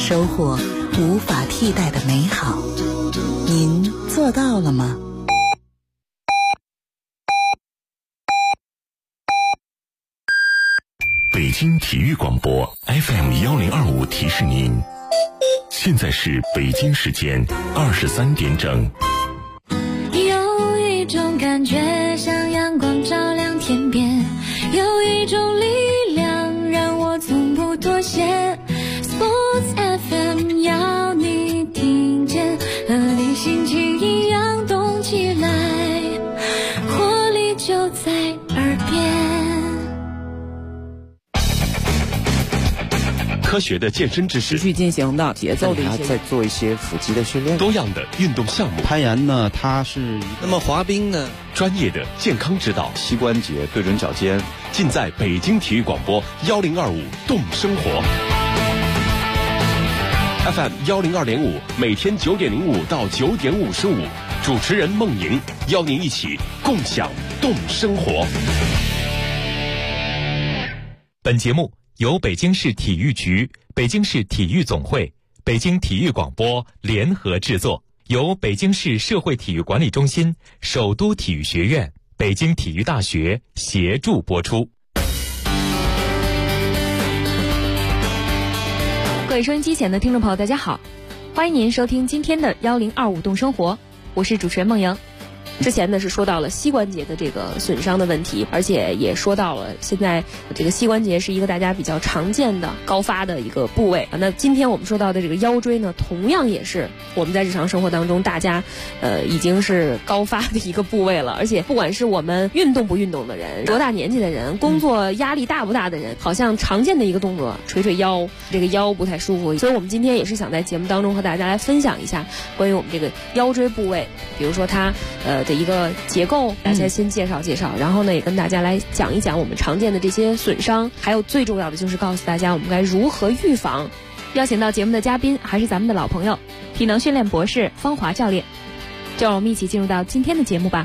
收获无法替代的美好。您做到了吗？ 北京体育广播 FM1025提示您，现在是北京时间23点整。 有一种感觉像阳光照亮天边，有一种力量让我从不妥协。 Sports FM 要你听见，和你心情一样动起来，活力就在耳边。 科学的健身知识， 持续进行的节奏的一些， 在做一些腹肌的训练， 多样的运动项目。 攀岩呢，它是那么滑冰呢， 专业的健康指导， 膝关节对准脚尖， 尽在北京体育广播1025动生活 FM 102.5，每天9点05到9点55，主持人孟莹邀您一起共享动生活。 本节目由北京市体育局、北京市体育总会、北京体育广播联合制作，由北京市社会体育管理中心、首都体育学院、北京体育大学协助播出。 各位收音机前的听众朋友，大家好，欢迎您收听今天的1025动生活，我是主持人孟莹。之前呢是说到了膝关节的这个损伤的问题，而且也说到了现在这个膝关节是一个大家比较常见的高发的一个部位。那今天我们说到的这个腰椎呢，同样也是我们在日常生活当中大家已经是高发的一个部位了。而且不管是我们运动不运动的人，多大年纪的人，工作压力大不大的人，好像常见的一个动作捶捶腰，这个腰不太舒服。所以我们今天也是想在节目当中和大家来分享一下关于我们这个腰椎部位，比如说它的一个结构，大家先介绍介绍，然后呢也跟大家来讲一讲我们常见的这些损伤，还有最重要的就是告诉大家我们该如何预防。邀请到节目的嘉宾还是咱们的老朋友，体能训练博士方华教练，就让我们一起进入到今天的节目吧。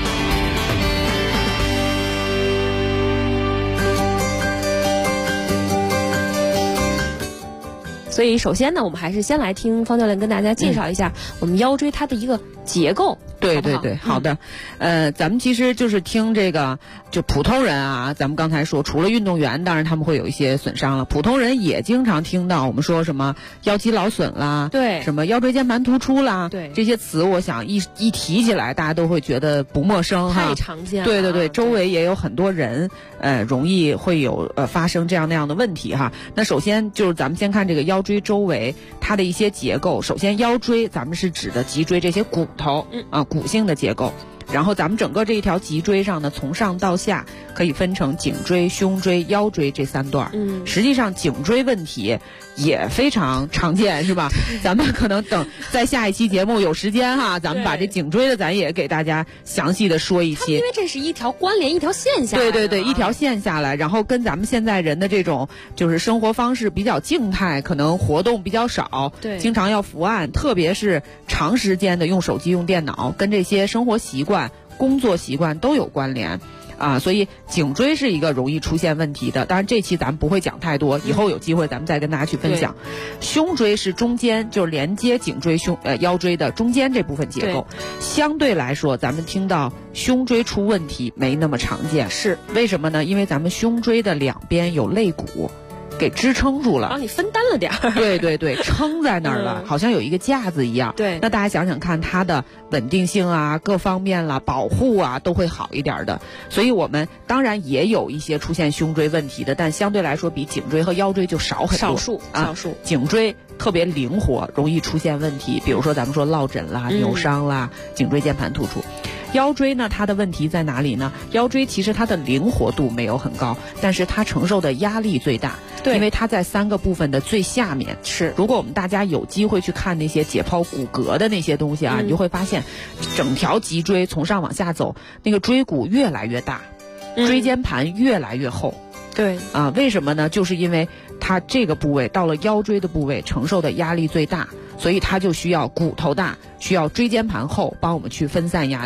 所以首先呢，我们还是先来听方教练跟大家介绍一下我们腰椎它的一个结构。 对对对，好的。咱们其实就是听这个，就普通人啊，咱们刚才说，除了运动员，当然他们会有一些损伤了，普通人也经常听到我们说什么腰肌劳损啦， 对， 什么腰椎间盘突出啦， 对， 这些词，我想一提起来，大家都会觉得不陌生哈， 太常见了。 对对对，周围也有很多人，容易会有发生这样那样的问题哈。那首先就是咱们先看这个腰椎周围它的一些结构。首先腰椎咱们是指的脊椎这些骨头，骨性的结构。然后咱们整个这一条脊椎上呢，从上到下可以分成颈椎、胸椎、腰椎这3段。实际上颈椎问题也非常常见，是吧？咱们可能等在下一期节目有时间哈，咱们把这颈椎的咱也给大家详细的说一期。 因为这是一条关联，一条线下来。 对对对，一条线下来，然后跟咱们现在人的这种就是生活方式比较静态，可能活动比较少， 对， 经常要伏案，特别是长时间的用手机、用电脑，跟这些生活习惯、工作习惯都有关联。所以颈椎是一个容易出现问题的，当然这期咱们不会讲太多，以后有机会咱们再跟大家去分享。胸椎是中间，就是连接颈椎腰椎的中间这部分结构，相对来说咱们听到胸椎出问题没那么常见。是为什么呢？因为咱们胸椎的两边有肋骨给支撑住了， 帮你分担了点儿。 对对对，撑在那儿了，好像有一个架子一样。 对， 那大家想想看，它的稳定性啊，各方面啦，保护啊，都会好一点的。所以我们当然也有一些出现胸椎问题的，但相对来说比颈椎和腰椎就少很多。少数。颈椎特别灵活，容易出现问题，比如说咱们说落枕啦、扭伤啦、颈椎间盘突出。腰椎呢，它的问题在哪里呢？腰椎其实它的灵活度没有很高，但是它承受的压力最大。对，因为它在3个部分的最下面。是，如果我们大家有机会去看那些解剖骨骼的那些东西啊，你就会发现，整条脊椎从上往下走，那个椎骨越来越大，椎间盘越来越厚。对为什么呢？就是因为它这个部位到了腰椎的部位承受的压力最大，所以它就需要骨头大，需要椎间盘厚，帮我们去分散压力。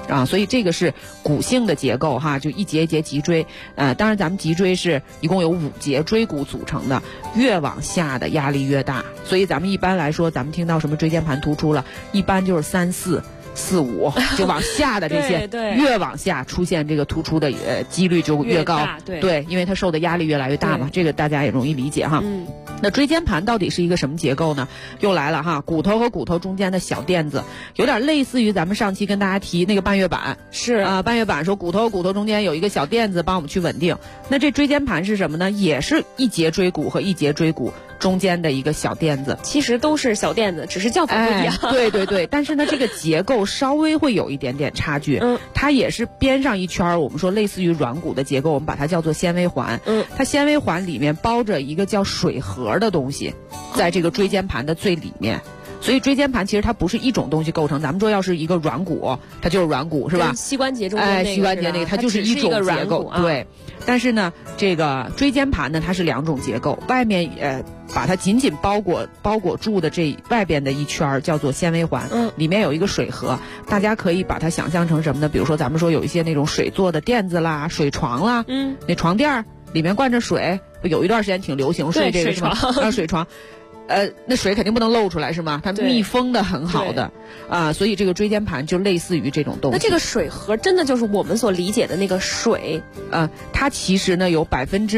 所以这个是骨性的结构哈，就一节一节脊椎。当然咱们脊椎是一共有5节椎骨组成的，越往下的压力越大，所以咱们一般来说，咱们听到什么椎间盘突出了，一般就是3、4、5就往下的这些， 对越往下出现这个突出的几率就越高，对，因为它受的压力越来越大嘛，这个大家也容易理解哈。那椎间盘到底是一个什么结构呢？又来了哈，骨头和骨头中间的小垫子，有点类似于咱们上期跟大家提那个半月板， 是半月板说骨头和骨头中间有一个小垫子帮我们去稳定。那这椎间盘是什么呢？也是一节椎骨和一节椎骨中间的一个小垫子， 其实都是小垫子，只是叫法不一样。 对对对，但是呢，这个结构稍微会有一点点差距。它也是边上一圈，我们说类似于软骨的结构，我们把它叫做纤维环。它纤维环里面包着一个叫水核的东西，在这个椎间盘的最里面。所以椎间盘其实它不是一种东西构成，咱们说要是一个软骨，它就是软骨是吧？ 膝关节中间那个， 膝关节那个它就是一种结构，对。但是呢，这个椎间盘呢，它是2种结构，外面把它紧紧包裹住的这外边的一圈叫做纤维环，里面有一个水核，大家可以把它想象成什么呢？比如说咱们说有一些那种水做的垫子啦、水床啦，那床垫里面灌着水，有一段时间挺流行睡这个是吧？水床。那水肯定不能漏出来是吗？它密封的很好的所以这个椎间盘就类似于这种东西。 那这个水核真的就是我们所理解的那个水？ 它其实呢有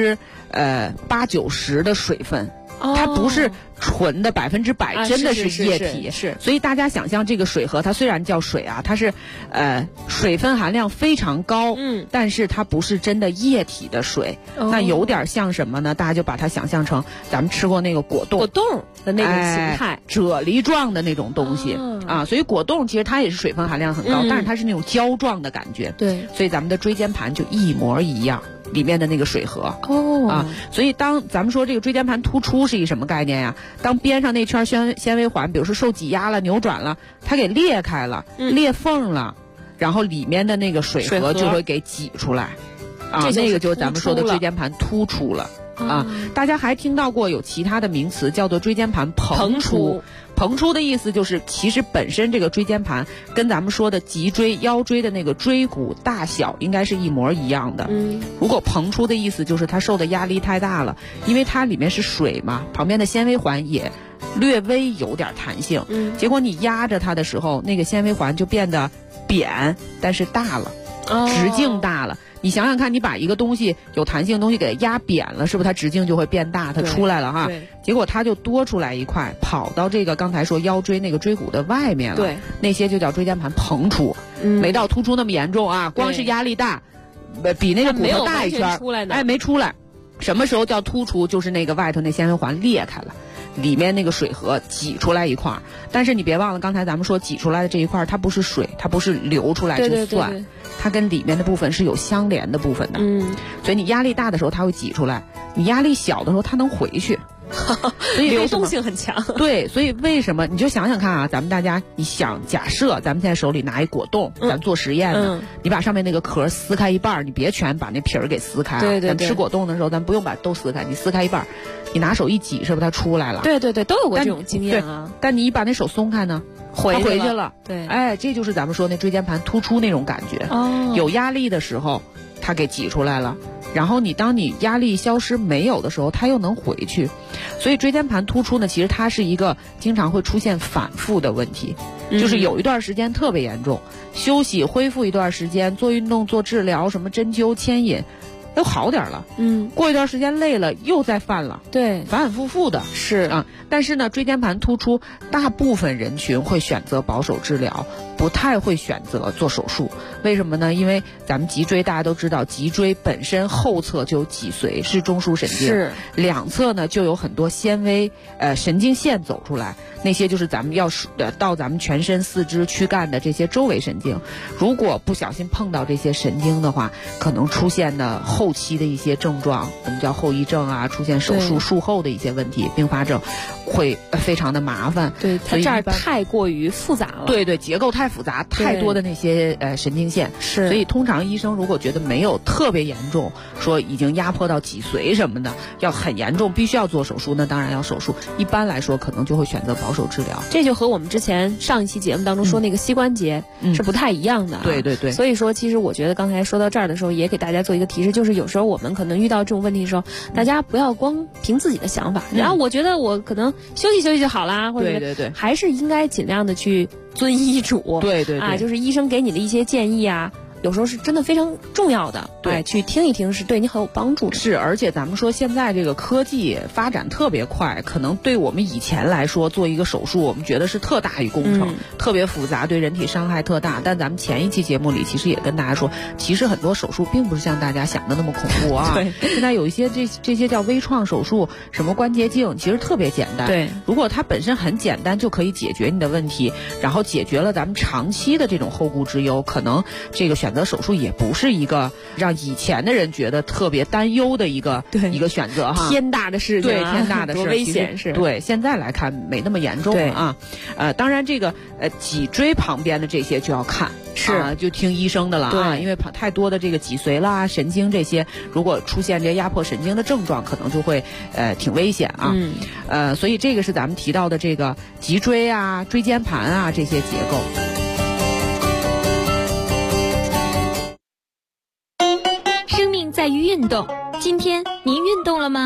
80%、80%-90%的水分。它不是纯的100%，真的是液体， 是。 所以大家想象这个水核，它虽然叫水啊，它是水分含量非常高，但是它不是真的液体的水，那有点像什么呢？大家就把它想象成咱们吃过那个果冻的那种形态， 啫喱状的那种东西所以果冻其实它也是水分含量很高，但是它是那种胶状的感觉， 对， 所以咱们的椎间盘就一模一样。里面的那个水核所以当咱们说这个椎间盘突出是一什么概念呀？当边上那圈纤维环，比如说受挤压了、扭转了，它给裂开了、裂缝了，然后里面的那个水核就会给挤出来那个就是咱们说的椎间盘突出了大家还听到过有其他的名词叫做椎间盘膨出。膨出的意思就是，其实本身这个椎间盘跟咱们说的脊椎、腰椎的那个椎骨大小应该是一模一样的。如果膨出的意思就是它受的压力太大了，因为它里面是水嘛，旁边的纤维环也略微有点弹性。结果你压着它的时候，那个纤维环就变得扁，但是大了，直径大了。你想想看，你把一个东西有弹性的东西给它压扁了，是不是它直径就会变大，它出来了哈？结果它就多出来一块，跑到这个刚才说腰椎那个椎骨的外面了。对，那些就叫椎间盘膨出，没到突出那么严重啊，光是压力大，比那个骨头大一圈，没出来。什么时候叫突出？就是那个外头那纤维环裂开了。里面那个水核挤出来一块，但是你别忘了，刚才咱们说挤出来的这一块，它不是水，它不是流出来就算，它跟里面的部分是有相连的部分的。所以你压力大的时候它会挤出来，你压力小的时候它能回去。 所以流动性很强。 对，所以为什么你就想想看啊，咱们大家你想假设咱们现在手里拿一果冻，咱做实验呢，你把上面那个壳撕开一半，你别全把那皮儿给撕开对。 咱吃果冻的时候，咱不用把都撕开，你撕开一半，你拿手一挤，是不是它出来了？ 对，都有过这种经验啊。 但你一把那手松开呢，回去了。 对， 这就是咱们说那椎间盘突出那种感觉。有压力的时候，它给挤出来了。然后当你压力消失没有的时候，它又能回去，所以椎间盘突出呢，其实它是一个经常会出现反复的问题，就是有一段时间特别严重，休息恢复一段时间，做运动做治疗，什么针灸牵引都好点了，过一段时间累了又再犯了， 对， 反反复复的是但是呢，椎间盘突出大部分人群会选择保守治疗，不太会选择做手术。为什么呢？因为咱们脊椎大家都知道，脊椎本身后侧就有脊髓，是中枢神经，是两侧呢就有很多纤维神经线走出来，那些就是咱们要到咱们全身四肢躯干的这些周围神经。如果不小心碰到这些神经的话，可能出现的后期的一些症状，我们叫后遗症啊，出现手术术后的一些问题并发症， 会非常的麻烦。 对，它这儿太过于复杂了。 对，结构太复杂，太多的那些神经线。 是。 所以通常医生如果觉得没有特别严重，说已经压迫到脊髓什么的，要很严重必须要做手术，那当然要手术。一般来说可能就会选择保守治疗。 这就和我们之前上一期节目当中说那个膝关节是不太一样的。 对。 所以说其实我觉得刚才说到这儿的时候也给大家做一个提示，就是有时候我们可能遇到这种问题的时候，大家不要光凭自己的想法，然后我觉得我可能休息休息就好啦，或者对， 还是应该尽量的去遵医嘱。 对啊，就是医生给你的一些建议啊，有时候是真的非常重要的， 对， 去听一听是对你很有帮助的。 是，而且咱们说现在这个科技发展特别快，可能对我们以前来说做一个手术，我们觉得是特大一工程，特别复杂，对人体伤害特大。但咱们前一期节目里其实也跟大家说，其实很多手术并不是像大家想的那么恐怖啊。 对， 现在有一些这些叫微创手术，什么关节镜，其实特别简单。 对， 如果它本身很简单，就可以解决你的问题，然后解决了咱们长期的这种后顾之忧，可能这个选择手术也不是一个让以前的人觉得特别担忧的一个选择哈。 天大的事情， 对，天大的事， 多危险是。 对，现在来看没那么严重了啊。当然这个脊椎旁边的这些就要看。是就听医生的了啊，因为太多的这个脊髓啦、神经这些，如果出现这些压迫神经的症状，可能就会挺危险啊。所以这个是咱们提到的这个脊椎啊、椎间盘啊这些结构。 生命在于运动，今天您运动了吗？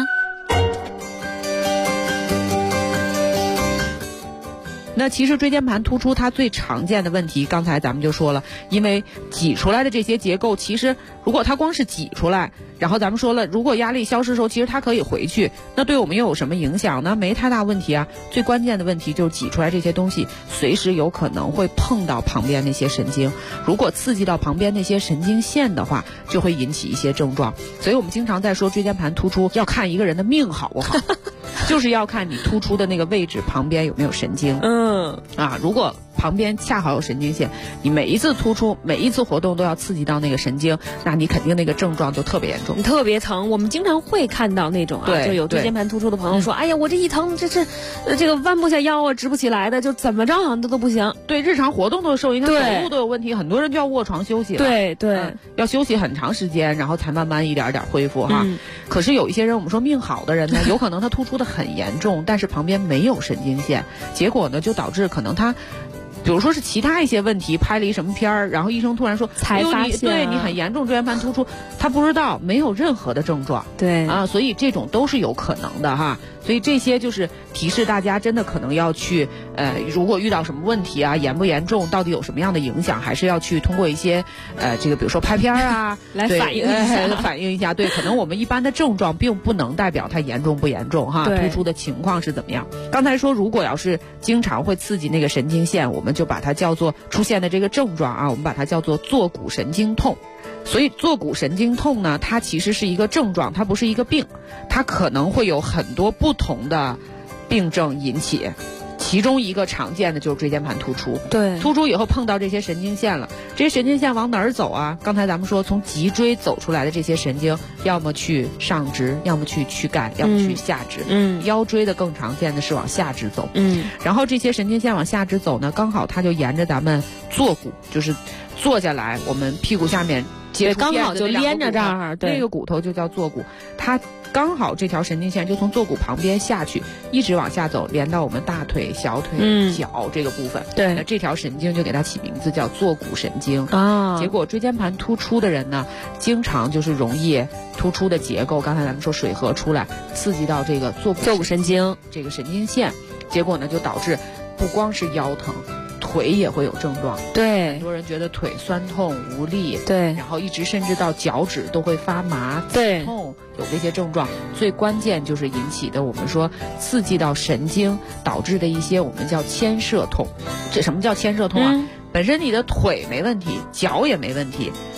那其实椎间盘突出它最常见的问题，刚才咱们就说了，因为挤出来的这些结构，其实如果它光是挤出来，然后咱们说了，如果压力消失的时候，其实它可以回去，那对我们又有什么影响呢？没太大问题啊。最关键的问题就是挤出来这些东西，随时有可能会碰到旁边那些神经，如果刺激到旁边那些神经线的话，就会引起一些症状。所以我们经常在说椎间盘突出要看一个人的命好不好。就是要看你突出的那个位置旁边有没有神经。如果旁边恰好有神经线，你每一次突出，每一次活动都要刺激到那个神经，那你肯定那个症状就特别严重， 特别疼。我们经常会看到那种就有椎间盘突出的朋友说，哎呀，我这一疼，这个弯不下腰啊，直不起来的，就怎么着好像都不行。 对，日常活动都受影响，走路都有问题，很多人就要卧床休息了。 对， 要休息很长时间，然后才慢慢一点点恢复哈。可是有一些人，我们说命好的人呢，有可能他突出的很严重，但是旁边没有神经线，结果呢就导致可能他。比如说是其他一些问题，拍了一什么片儿，然后医生突然说才发现， 对你很严重椎间盘突出，他不知道，没有任何的症状，所以这种都是有可能的哈。所以这些就是提示大家，真的可能要去如果遇到什么问题啊，严不严重，到底有什么样的影响，还是要去通过一些这个比如说拍片啊来反映一下， 反映一下。对，可能我们一般的症状并不能代表它严重不严重哈，突出的情况是怎么样。刚才说如果要是经常会刺激那个神经线，我们就把它叫做出现的这个症状啊，我们把它叫做坐骨神经痛。所以坐骨神经痛呢，它其实是一个症状，它不是一个病，它可能会有很多不同的病症引起。其中一个常见的就是椎间盘突出，突出以后碰到这些神经线了，这些神经线往哪儿走啊？刚才咱们说从脊椎走出来的这些神经，要么去上肢，要么去躯干，要么去下肢。腰椎的更常见的是往下肢走。然后这些神经线往下肢走呢，刚好它就沿着咱们坐骨，就是坐下来，我们屁股下面接触刚好就连着这儿， 那个骨头就叫坐骨，它刚好这条神经线就从坐骨旁边下去，一直往下走，连到我们大腿、小腿、脚这个部分。那这条神经就给它起名字叫坐骨神经啊。结果椎间盘突出的人呢，经常就是容易突出的结构，刚才咱们说水合出来，刺激到这个坐骨神经这个神经线，结果呢就导致不光是腰疼。腿也会有症状，很多人觉得腿酸痛无力，然后一直甚至到脚趾都会发麻、刺痛，有这些症状。最关键就是引起的我们说刺激到神经导致的一些我们叫牵涉痛。这什么叫牵涉痛啊？本身你的腿没问题，脚也没问题，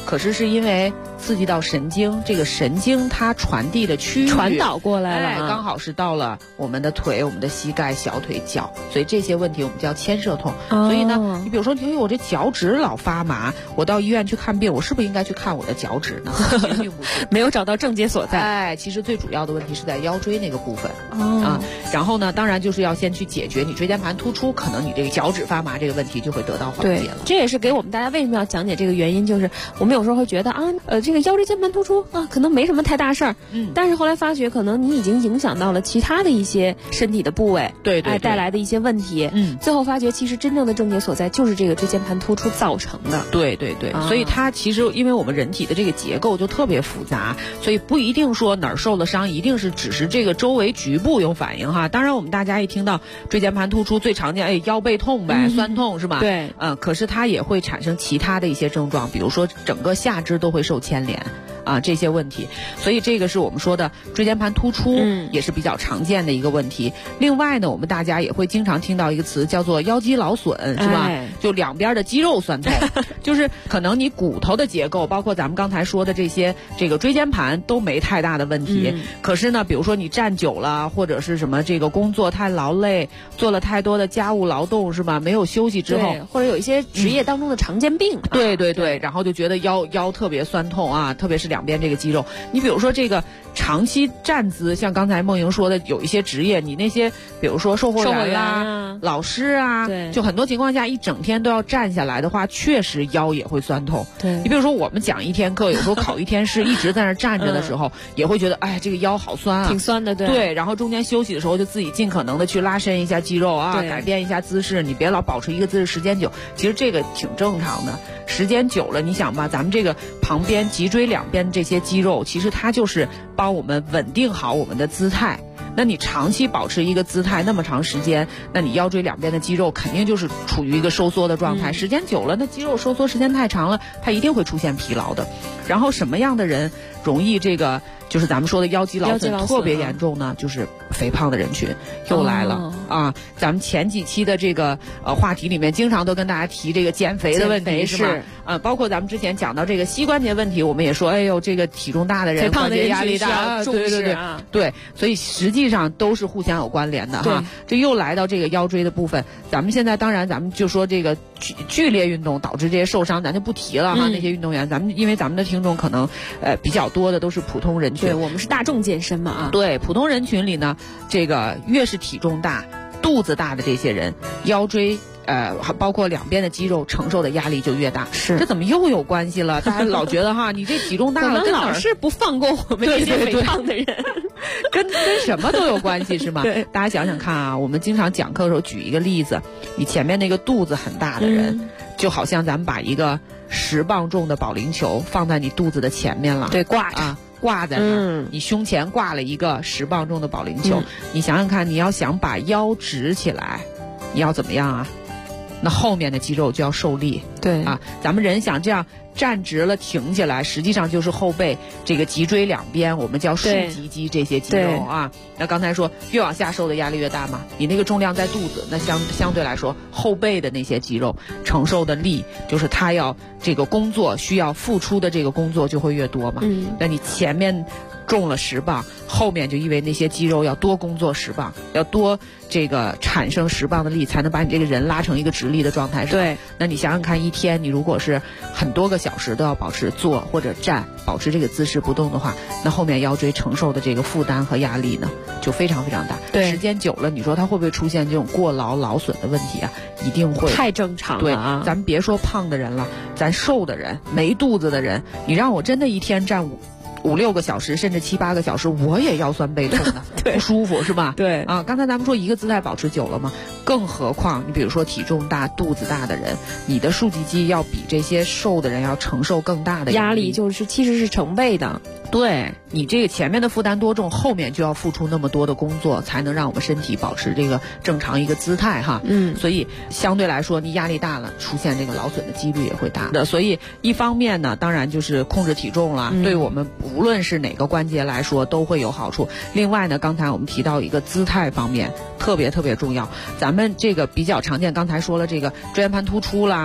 可是因为刺激到神经，这个神经它传递的区域传导过来了， 刚好是到了我们的腿、我们的膝盖、小腿、脚，所以这些问题我们叫牵涉痛。所以呢，你比如说，我这脚趾老发麻，我到医院去看病，我是不是应该去看我的脚趾呢？其实并不是， 没有找到症结所在。 其实最主要的问题是在腰椎那个部分然后呢，当然就是要先去解决你椎间盘突出，可能你这个脚趾发麻这个问题就会得到缓解了。 这也是给我们大家为什么要讲解这个原因，就是我们有时候会觉得这个腰椎间盘突出可能没什么太大事儿，但是后来发觉可能你已经影响到了其他的一些身体的部位， 对， 带来的一些问题，最后发觉其实真正的症结所在就是这个椎间盘突出造成的。 对，所以它其实因为我们人体的这个结构就特别复杂，所以不一定说哪儿受了伤一定是只是这个周围局部有反应哈。当然我们大家一听到椎间盘突出最常见腰背痛呗，酸痛是吧？ 对， 可是它也会产生其他的一些症状，比如说整个下肢都会受牵连这些问题，所以这个是我们说的椎间盘突出，也是比较常见的一个问题。另外呢，我们大家也会经常听到一个词叫做腰肌劳损，是吧？就两边的肌肉酸痛，就是可能你骨头的结构，包括咱们刚才说的这个椎间盘都没太大的问题，可是呢，比如说你站久了，或者是什么这个工作太劳累，做了太多的家务劳动，是吧？没有休息之后， 或者有一些职业当中的常见病， 对，然后就觉得腰特别酸痛特别是两边这个肌肉。你比如说这个长期站姿，像刚才梦莹说的，有一些职业，你那些比如说售货员啦、老师就很多情况下一整天都要站下来的话，确实腰也会酸痛。 对， 你比如说我们讲一天课，有时候考一天试，一直在那站着的时候，也会觉得这个腰好酸挺酸的， 对。然后中间休息的时候，就自己尽可能的去拉伸一下肌肉改变一下姿势，你别老保持一个姿势时间久，其实这个挺正常的。时间久了，你想吧，咱们这个旁边脊椎两边这些肌肉，其实它就是帮我们稳定好我们的姿态。那你长期保持一个姿态那么长时间，那你腰椎两边的肌肉肯定就是处于一个收缩的状态。时间久了，那肌肉收缩时间太长了，它一定会出现疲劳的。然后什么样的人容易这个就是咱们说的腰肌劳损特别严重呢？就是肥胖的人群又来了咱们前几期的这个话题里面，经常都跟大家提这个减肥的问题，是吧？包括咱们之前讲到这个膝关节问题，我们也说，这个体重大的人关节压力大，对，所以实际上都是互相有关联的哈。这又来到这个腰椎的部分，咱们现在当然咱们就说这个剧烈运动导致这些受伤，咱就不提了哈。那些运动员，因为咱们的听众可能比较多的都是普通人群， 对，我们是大众健身嘛对，普通人群里呢，这个越是体重大、肚子大的这些人，腰椎包括两边的肌肉承受的压力就越大。这怎么又有关系了？大家老觉得你这体重大了，跟老是不放过我们这些肥胖的人， 跟什么都有关系是吗？大家想想看我们经常讲课的时候举一个例子，你前面那个肚子很大的人，就好像咱们把一个10磅重的保龄球放在你肚子的前面了， 对， 挂在那儿，你胸前挂了一个10磅重的保龄球，你想想看，你要想把腰直起来，你要怎么样那后面的肌肉就要受力， 对咱们人想这样站直了挺起来，实际上就是后背这个脊椎两边，我们叫竖脊肌这些肌肉那刚才说越往下受的压力越大嘛，你那个重量在肚子，那相对来说后背的那些肌肉承受的力，就是它要这个工作需要付出的这个工作就会越多嘛。那你前面重了10磅，后面就意味那些肌肉要多工作10磅，要多这个产生10磅的力，才能把你这个人拉成一个直立的状态。 对， 那你想想看，一天你如果是很多个小时都要保持坐或者站，保持这个姿势不动的话，那后面腰椎承受的这个负担和压力呢，就非常非常大。 对， 时间久了，你说它会不会出现这种过劳劳损的问题一定会， 太正常了。 对咱们别说胖的人了，咱瘦的人、没肚子的人，你让我真的一天站5-6个小时，甚至7-8个小时，我也腰酸背痛的，不舒服是吧？ 对刚才咱们说一个姿态保持久了嘛，更何况你比如说体重大、肚子大的人，你的竖脊肌要比这些瘦的人要承受更大的压力，其实是成倍的。 对，你这个前面的负担多重，后面就要付出那么多的工作，才能让我们身体保持这个正常一个姿态所以相对来说，你压力大了，出现这个劳损的几率也会大的。所以一方面呢，当然就是控制体重了，对我们无论是哪个关节来说都会有好处。另外呢，刚才我们提到一个姿态方面特别特别重要，咱们这个比较常见，刚才说了这个椎间盘突出啦、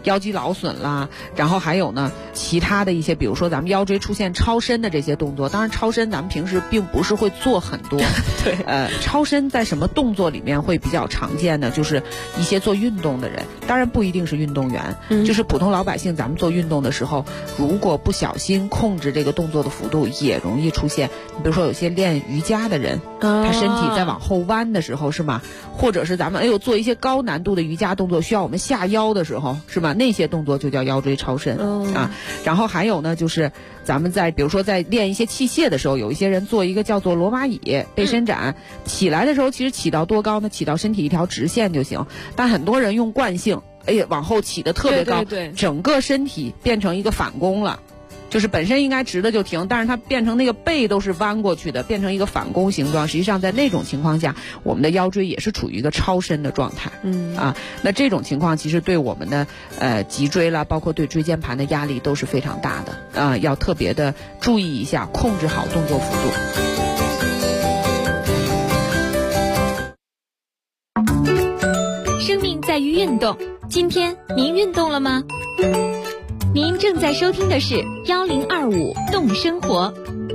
腰肌劳损啦，然后还有呢其他的一些，比如说咱们腰椎出现超伸的这些动作。当然超伸咱们平时并不是会做很多对， 超伸在什么动作里面会比较常见呢？就是一些做运动的人，当然不一定是运动员，就是普通老百姓，咱们做运动的时候，如果不小心控制这个动作的幅度，也容易出现。你比如说有些练瑜伽的人，他身体在往后弯的时候，是吗？或者是咱们做一些高难度的瑜伽动作，需要我们下腰的时候，是吧？那些动作就叫腰椎超伸啊。然后还有呢，就是咱们比如说在练一些器械的时候，有一些人做一个叫做罗马椅背伸展，起来的时候其实起到多高呢？起到身体一条直线就行。但很多人用惯性，往后起得特别高， 对， 整个身体变成一个反弓了。就是本身应该直的就停，但是它变成那个背都是弯过去的，变成一个反弓形状。实际上在那种情况下，我们的腰椎也是处于一个超伸的状态。那这种情况其实对我们的脊椎啦，包括对椎间盘的压力都是非常大的。要特别的注意一下，控制好动作幅度。生命在于运动，今天您运动了吗？您正在收听的是1025动生活。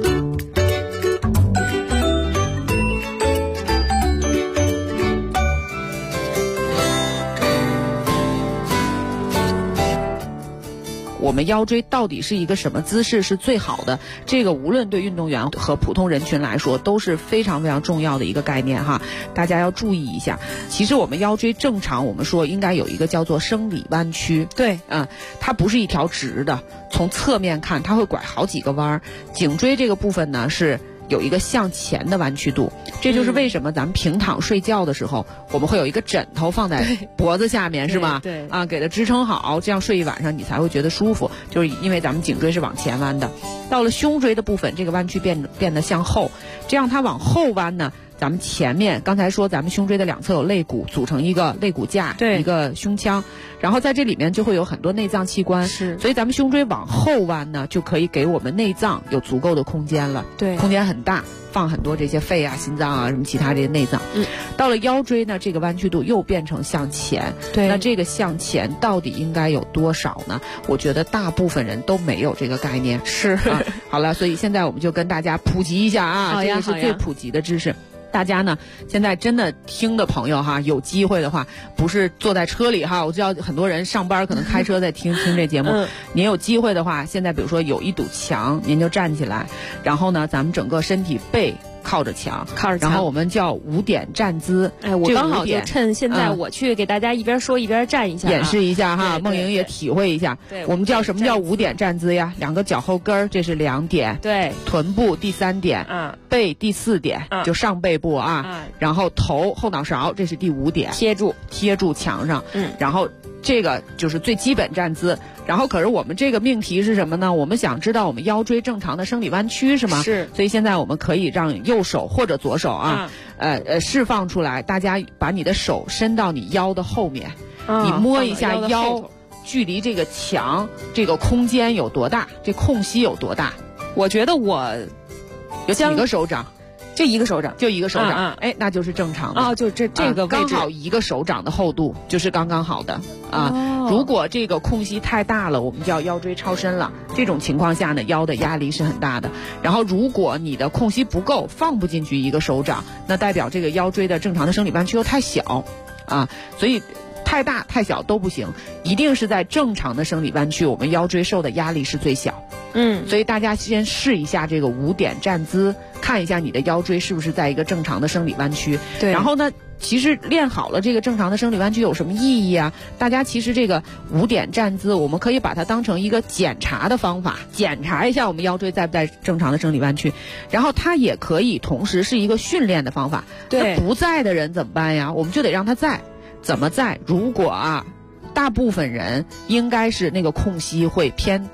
我们腰椎到底是一个什么姿势是最好的？这个无论对运动员和普通人群来说都是非常非常重要的一个概念哈，大家要注意一下。其实我们腰椎正常，我们说应该有一个叫做生理弯曲， 对， 它不是一条直的，从侧面看它会拐好几个弯儿。颈椎这个部分呢是有一个向前的弯曲度，这就是为什么咱们平躺睡觉的时候，我们会有一个枕头放在脖子下面，是吧？ 对给它支撑好，这样睡一晚上你才会觉得舒服。就是因为咱们颈椎是往前弯的，到了胸椎的部分，这个弯曲变得向后，这样它往后弯呢。咱们前面刚才说，咱们胸椎的两侧有肋骨，组成一个肋骨架， 对， 一个胸腔，然后在这里面就会有很多内脏器官， 是， 所以咱们胸椎往后弯呢，就可以给我们内脏有足够的空间了， 对， 空间很大，放很多这些肺啊、心脏啊什么其他这些内脏。到了腰椎呢，这个弯曲度又变成向前， 对， 那这个向前到底应该有多少呢？我觉得大部分人都没有这个概念。 是， 好了，所以现在我们就跟大家普及一下啊，这个是最普及的知识。大家呢，现在真的听的朋友哈，有机会的话，不是坐在车里哈，我知道很多人上班可能开车在听这节目。您有机会的话，现在比如说有一堵墙，您就站起来，然后呢，咱们整个身体背靠着墙，然后我们叫5点站姿。 我刚好就趁现在我去给大家一边说一边站一下， 演示一下哈，梦莹也体会一下。 对， 我们叫什么叫5点站姿呀？2个脚后跟儿，这是2点。 对， 臀部第3点，背第4点，就上背部啊。然后头后脑勺，这是第5点，贴住墙上。然后这个就是最基本站姿。然后可是我们这个命题是什么呢？我们想知道我们腰椎正常的生理弯曲是吗？ 是。 所以现在我们可以让右手或者左手释放出来，大家把你的手伸到你腰的后面，你摸一下腰距离这个墙这个空间有多大，这空隙有多大？ 我觉得我有几个手掌？ 就一个手掌， 那就是正常的哦，就这个刚好一个手掌的厚度就是刚刚好的啊。如果这个空隙太大了，我们叫腰椎超伸了。这种情况下呢，腰的压力是很大的。然后如果你的空隙不够，放不进去一个手掌，那代表这个腰椎的正常的生理弯曲又太小啊，所以太大太小都不行，一定是在正常的生理弯曲，我们腰椎受的压力是最小。所以大家先试一下这个5点站姿，看一下你的腰椎是不是在一个正常的生理弯曲。 对， 然后呢，其实练好了这个正常的生理弯曲有什么意义啊？大家其实这个5点站姿，我们可以把它当成一个检查的方法，检查一下我们腰椎在不在正常的生理弯曲。然后它也可以同时是一个训练的方法。 对， 那不在的人怎么办呀？我们就得让他在。怎么在？如果大部分人应该是那个空隙会偏大。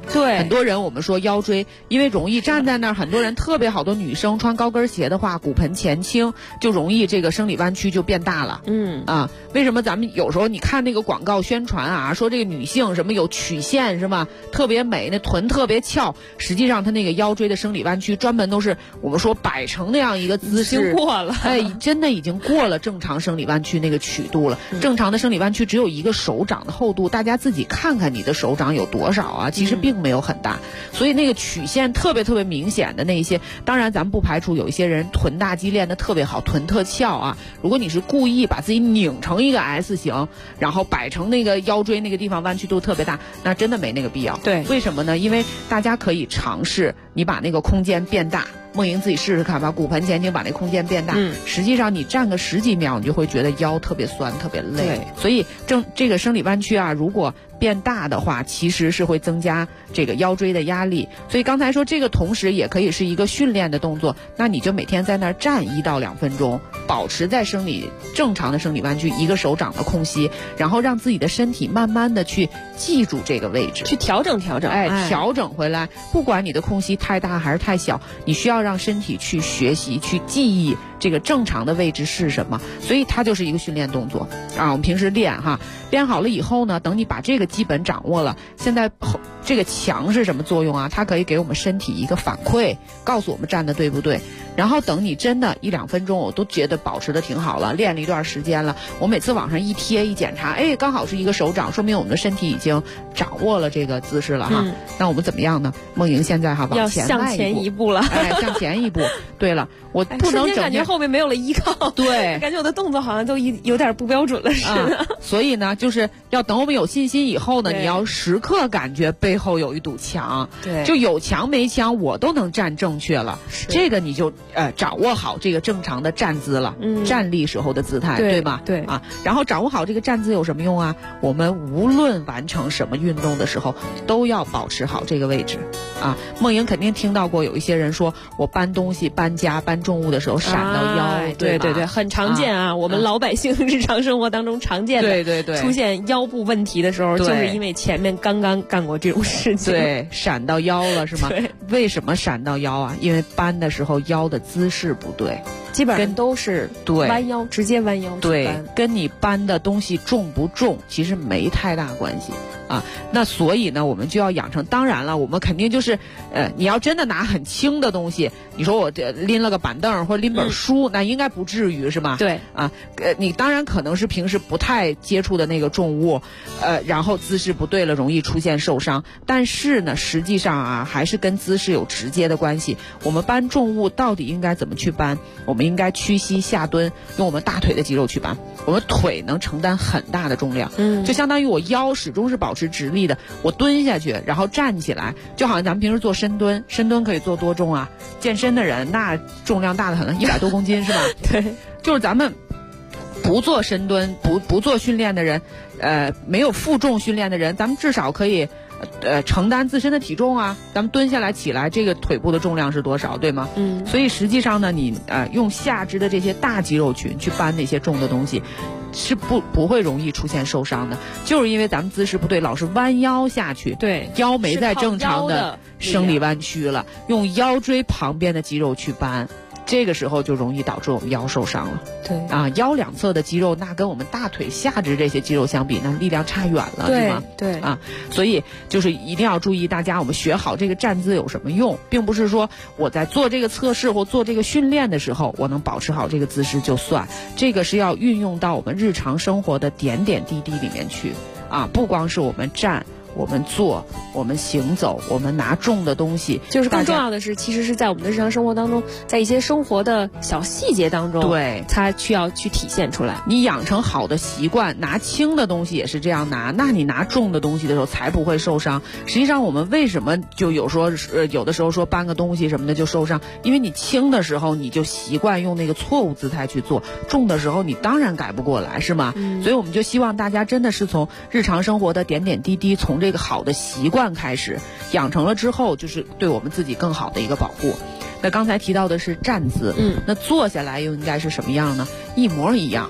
对， 很多人我们说腰椎，因为容易站在那儿，很多人特别好多女生穿高跟鞋的话，骨盆前倾就容易这个生理弯曲就变大了。为什么咱们有时候你看那个广告宣传啊，说这个女性什么有曲线是吧，特别美，那臀特别翘，实际上她那个腰椎的生理弯曲专门都是我们说摆成那样一个姿势， 已经过了， 真的已经过了正常生理弯曲那个曲度了。正常的生理弯曲只有一个手掌的厚度，大家自己看看你的手掌有多少啊，其实并没有很大，所以那个曲线特别明显的那一些，当然咱们不排除有一些人臀大肌练得特别好，臀特翘啊，如果你是故意把自己拧成一个 S 型，然后摆成那个腰椎那个地方弯曲度特别大，那真的没那个必要。 对， 为什么呢？因为大家可以尝试你把那个空间变大，梦莹自己试试看，把骨盆前倾，把那空间变大。实际上你站个10几秒，你就会觉得腰特别酸，特别累。 对， 所以这个生理弯曲啊，如果变大的话，其实是会增加这个腰椎的压力。所以刚才说这个同时也可以是一个训练的动作，那你就每天在那儿站1到2分钟，保持在正常的生理弯曲，一个手掌的空隙，然后让自己的身体慢慢的去记住这个位置， 去调整， 调整回来。不管你的空隙太大还是太小，你需要让身体去学习，去记忆这个正常的位置是什么，所以它就是一个训练动作啊。我们平时练好了以后呢，等你把这个基本掌握了，现在这个墙是什么作用啊？它可以给我们身体一个反馈，告诉我们站的对不对。然后等你真的1、2分钟，我都觉得保持的挺好了，练了一段时间了，我每次往上一贴一检查，刚好是一个手掌，说明我们的身体已经掌握了这个姿势了那我们怎么样呢？梦莹现在往前要向前一步了， 向前一步。对了，我不能感觉后面没有了依靠， 对， 感觉我的动作好像都有点不标准了似的。 所以呢，就是要等我们有信心以后呢，你要时刻感觉背后有一堵墙， 对， 就有墙没墙我都能站正确了，这个你就掌握好这个正常的站姿了，站立时候的姿态，对吗？ 对啊，然后掌握好这个站姿有什么用啊？我们无论完成什么运动的时候，都要保持好这个位置啊。梦莹肯定听到过有一些人说，我搬东西、搬家、搬重物的时候闪到腰， 对，很常见啊。我们老百姓日常生活当中常见的， 对， 出现腰部问题的时候，就是因为前面刚刚干过这种事情， 对，闪到腰了是吗？ 对， 为什么闪到腰啊？因为搬的时候腰的姿势不对， 基本上都是弯腰，直接弯腰， 对，跟你搬的东西重不重其实没太大关系啊。那所以呢，我们就要养成，当然了，我们肯定就是你要真的拿很轻的东西，你说我拎了个板凳或者拎本书，那应该不至于是吧？ 对啊，你当然可能是平时不太接触的那个重物，然后姿势不对了，容易出现受伤。但是呢，实际上啊，还是跟姿势有直接的关系。我们搬重物到底应该怎么去搬？我们应该屈膝下蹲，用我们大腿的肌肉去搬。我们腿能承担很大的重量，就相当于我腰始终是保持直立的，我蹲下去，然后站起来，就好像咱们平时做深蹲，深蹲可以做多重啊？健身的人那重量大的很，100多公斤是吧？ 对， 就是咱们不做深蹲、不做训练的人，没有负重训练的人，咱们至少可以承担自身的体重啊。咱们蹲下来起来，这个腿部的重量是多少，对吗？所以实际上呢，你用下肢的这些大肌肉群去搬那些重的东西，是不会容易出现受伤的，就是因为咱们姿势不对，老是弯腰下去， 对， 腰没在正常的生理弯曲了，用腰椎旁边的肌肉去搬。这个时候就容易导致我们腰受伤了。 对啊，腰两侧的肌肉那跟我们大腿下肢这些肌肉相比，那力量差远了， 对吗？ 对啊，所以就是一定要注意，大家我们学好这个站姿有什么用，并不是说我在做这个测试或做这个训练的时候，我能保持好这个姿势就算，这个是要运用到我们日常生活的点点滴滴里面去啊，不光是我们站。我们坐，我们行走，我们拿重的东西， 就是更重要的是，其实是在我们的日常生活当中，在一些生活的小细节当中， 对， 它需要去体现出来。 你养成好的习惯，拿轻的东西也是这样拿，那你拿重的东西的时候才不会受伤。实际上，我们为什么就有的时候说搬个东西什么的就受伤？因为你轻的时候你就习惯用那个错误姿态去做，重的时候你当然改不过来，是吗？所以我们就希望大家真的是从日常生活的点点滴滴，从这个好的习惯开始养成了之后，就是对我们自己更好的一个保护。那刚才提到的是站姿，那坐下来又应该是什么样呢？一模一样。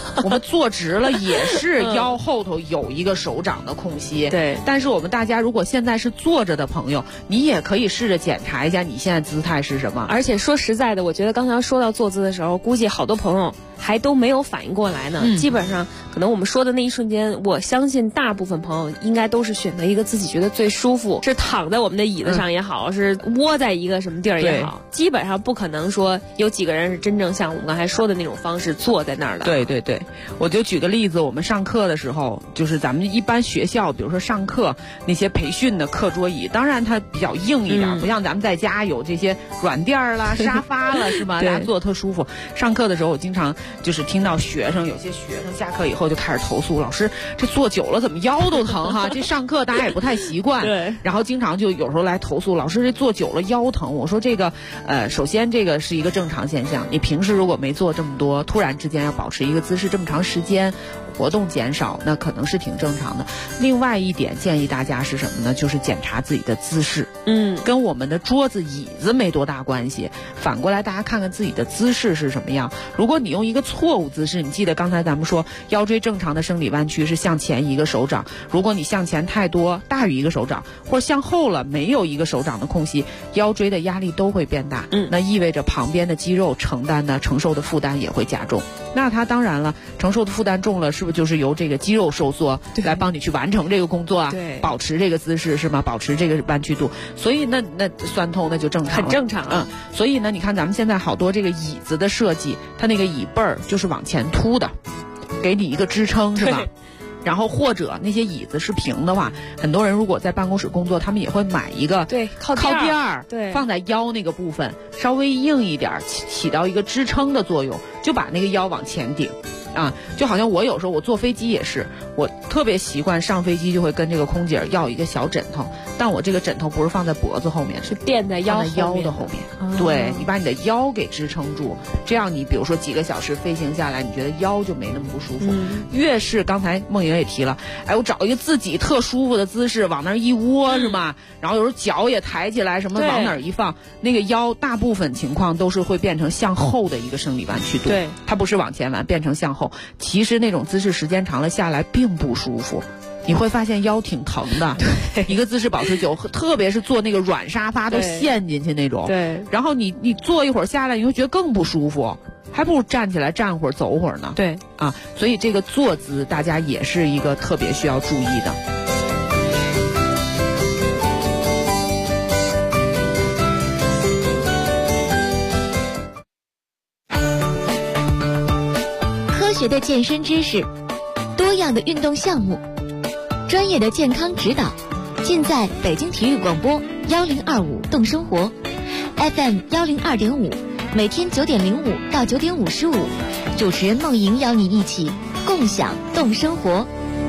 我们坐直了也是腰后头有一个手掌的空隙。 对， 但是我们大家如果现在是坐着的朋友，你也可以试着检查一下你现在姿态是什么。 而且说实在的，我觉得刚才说到坐姿的时候，估计好多朋友还都没有反应过来呢。基本上可能我们说的那一瞬间，我相信大部分朋友应该都是选择一个自己觉得最舒服，是躺在我们的椅子上也好，是窝在一个什么地儿也好，基本上不可能说有几个人是真正像我们刚才说的那种方式坐在那儿的。 对对对，我就举个例子，我们上课的时候，就是咱们一般学校，比如说上课那些培训的课桌椅，当然它比较硬一点，不像咱们在家有这些软垫儿啦、沙发了，是吧？大家坐得特舒服。上课的时候，我经常就是听到有些学生下课以后就开始投诉，老师这坐久了怎么腰都疼哈？这上课大家也不太习惯， 对。 然后经常就有时候来投诉，老师这坐久了腰疼。我说这个首先这个是一个正常现象，你平时如果没做这么多，突然之间要保持一个姿势这么长时间，活动减少，那可能是挺正常的。另外一点建议大家是什么呢？就是检查自己的姿势，跟我们的桌子椅子没多大关系。反过来大家看看自己的姿势是什么样。如果你用一个错误姿势，你记得刚才咱们说腰椎正常的生理弯曲是向前一个手掌，如果你向前太多，大于一个手掌，或者向后了没有一个手掌的空隙，腰椎的压力都会变大，那意味着旁边的肌肉承受的负担也会加重。那它当然了，承受的负担重了，是不是就是由这个肌肉收缩来帮你去完成这个工作啊？ 对， 保持这个姿势是吗？保持这个弯曲度，所以那酸痛那就正常了， 很正常。 所以呢，你看咱们现在好多这个椅子的设计，它那个椅背儿就是往前凸的，给你一个支撑，是吧？然后或者那些椅子是平的话，很多人如果在办公室工作，他们也会买一个靠垫儿，放在腰那个部分，稍微硬一点，起到一个支撑的作用，就把那个腰往前顶。就好像我有时候我坐飞机也是，我特别习惯上飞机就会跟这个空姐要一个小枕头，但我这个枕头不是放在脖子后面， 是垫在腰的后面。对，你把你的腰给支撑住，这样你比如说几个小时飞行下来，你觉得腰就没那么不舒服。越是刚才梦莹也提了，我找一个自己特舒服的姿势往那儿一窝，是吧？然后有时候脚也抬起来，什么往哪儿一放，那个腰大部分情况都是会变成向后的一个生理弯曲度。 对， 它不是往前弯，变成向后。其实那种姿势时间长了下来并不舒服，你会发现腰挺疼的。一个姿势保持久，特别是坐那个软沙发都陷进去那种。 对。 然后你坐一会儿下来，你会觉得更不舒服，还不如站起来站会儿走会儿呢。 对所以这个坐姿大家也是一个特别需要注意的。 科学的健身知识，多样的运动项目，专业的健康指导，尽在北京体育广播1025动生活 FM 102.5，每天9点05到9点55，主持人梦莹邀你一起共享动生活。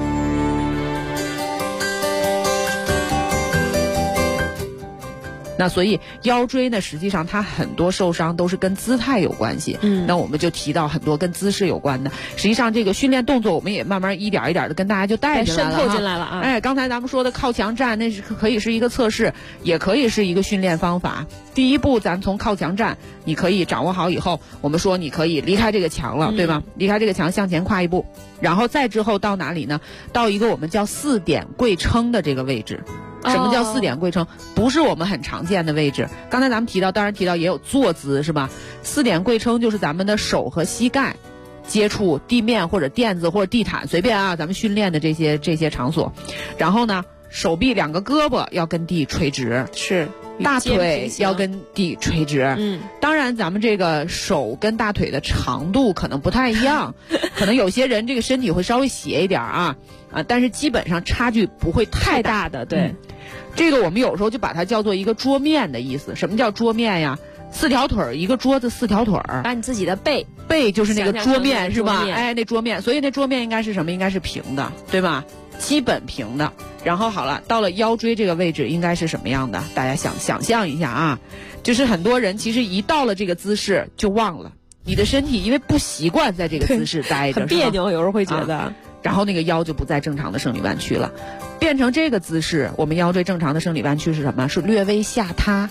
那所以腰椎呢，实际上它很多受伤都是跟姿态有关系。那我们就提到很多跟姿势有关的。实际上这个训练动作，我们也慢慢一点一点的跟大家就带进来了， 渗透进来了刚才咱们说的靠墙站，那是可以是一个测试，也可以是一个训练方法。第一步，咱从靠墙站，你可以掌握好以后，我们说你可以离开这个墙了，对吗？离开这个墙，向前跨一步，然后再之后到哪里呢？到一个我们叫4点跪撑的这个位置。什么叫4点跪撑？不是我们很常见的位置。刚才咱们当然提到也有坐姿，是吧？4点跪撑就是咱们的手和膝盖接触地面或者垫子或者地毯，随便咱们训练的这些场所。然后呢，手臂2个胳膊要跟地垂直， 是大腿要跟地垂直。当然咱们这个手跟大腿的长度可能不太一样，可能有些人这个身体会稍微斜一点但是基本上差距不会太大的。对。 这个我们有时候就把它叫做一个桌面的意思。什么叫桌面呀？4条腿一个桌子，4条腿把你自己的背就是那个桌面，是吧？那桌面，所以那桌面应该是什么？应该是平的，对吧？基本平的。然后好了，到了腰椎这个位置应该是什么样的？大家想象一下就是很多人其实一到了这个姿势就忘了，你的身体因为不习惯在这个姿势待着， 很别扭，有时候会觉得。 然后那个腰就不再正常的生理弯曲了，变成这个姿势，我们腰椎正常的生理弯曲是什么？是略微下塌，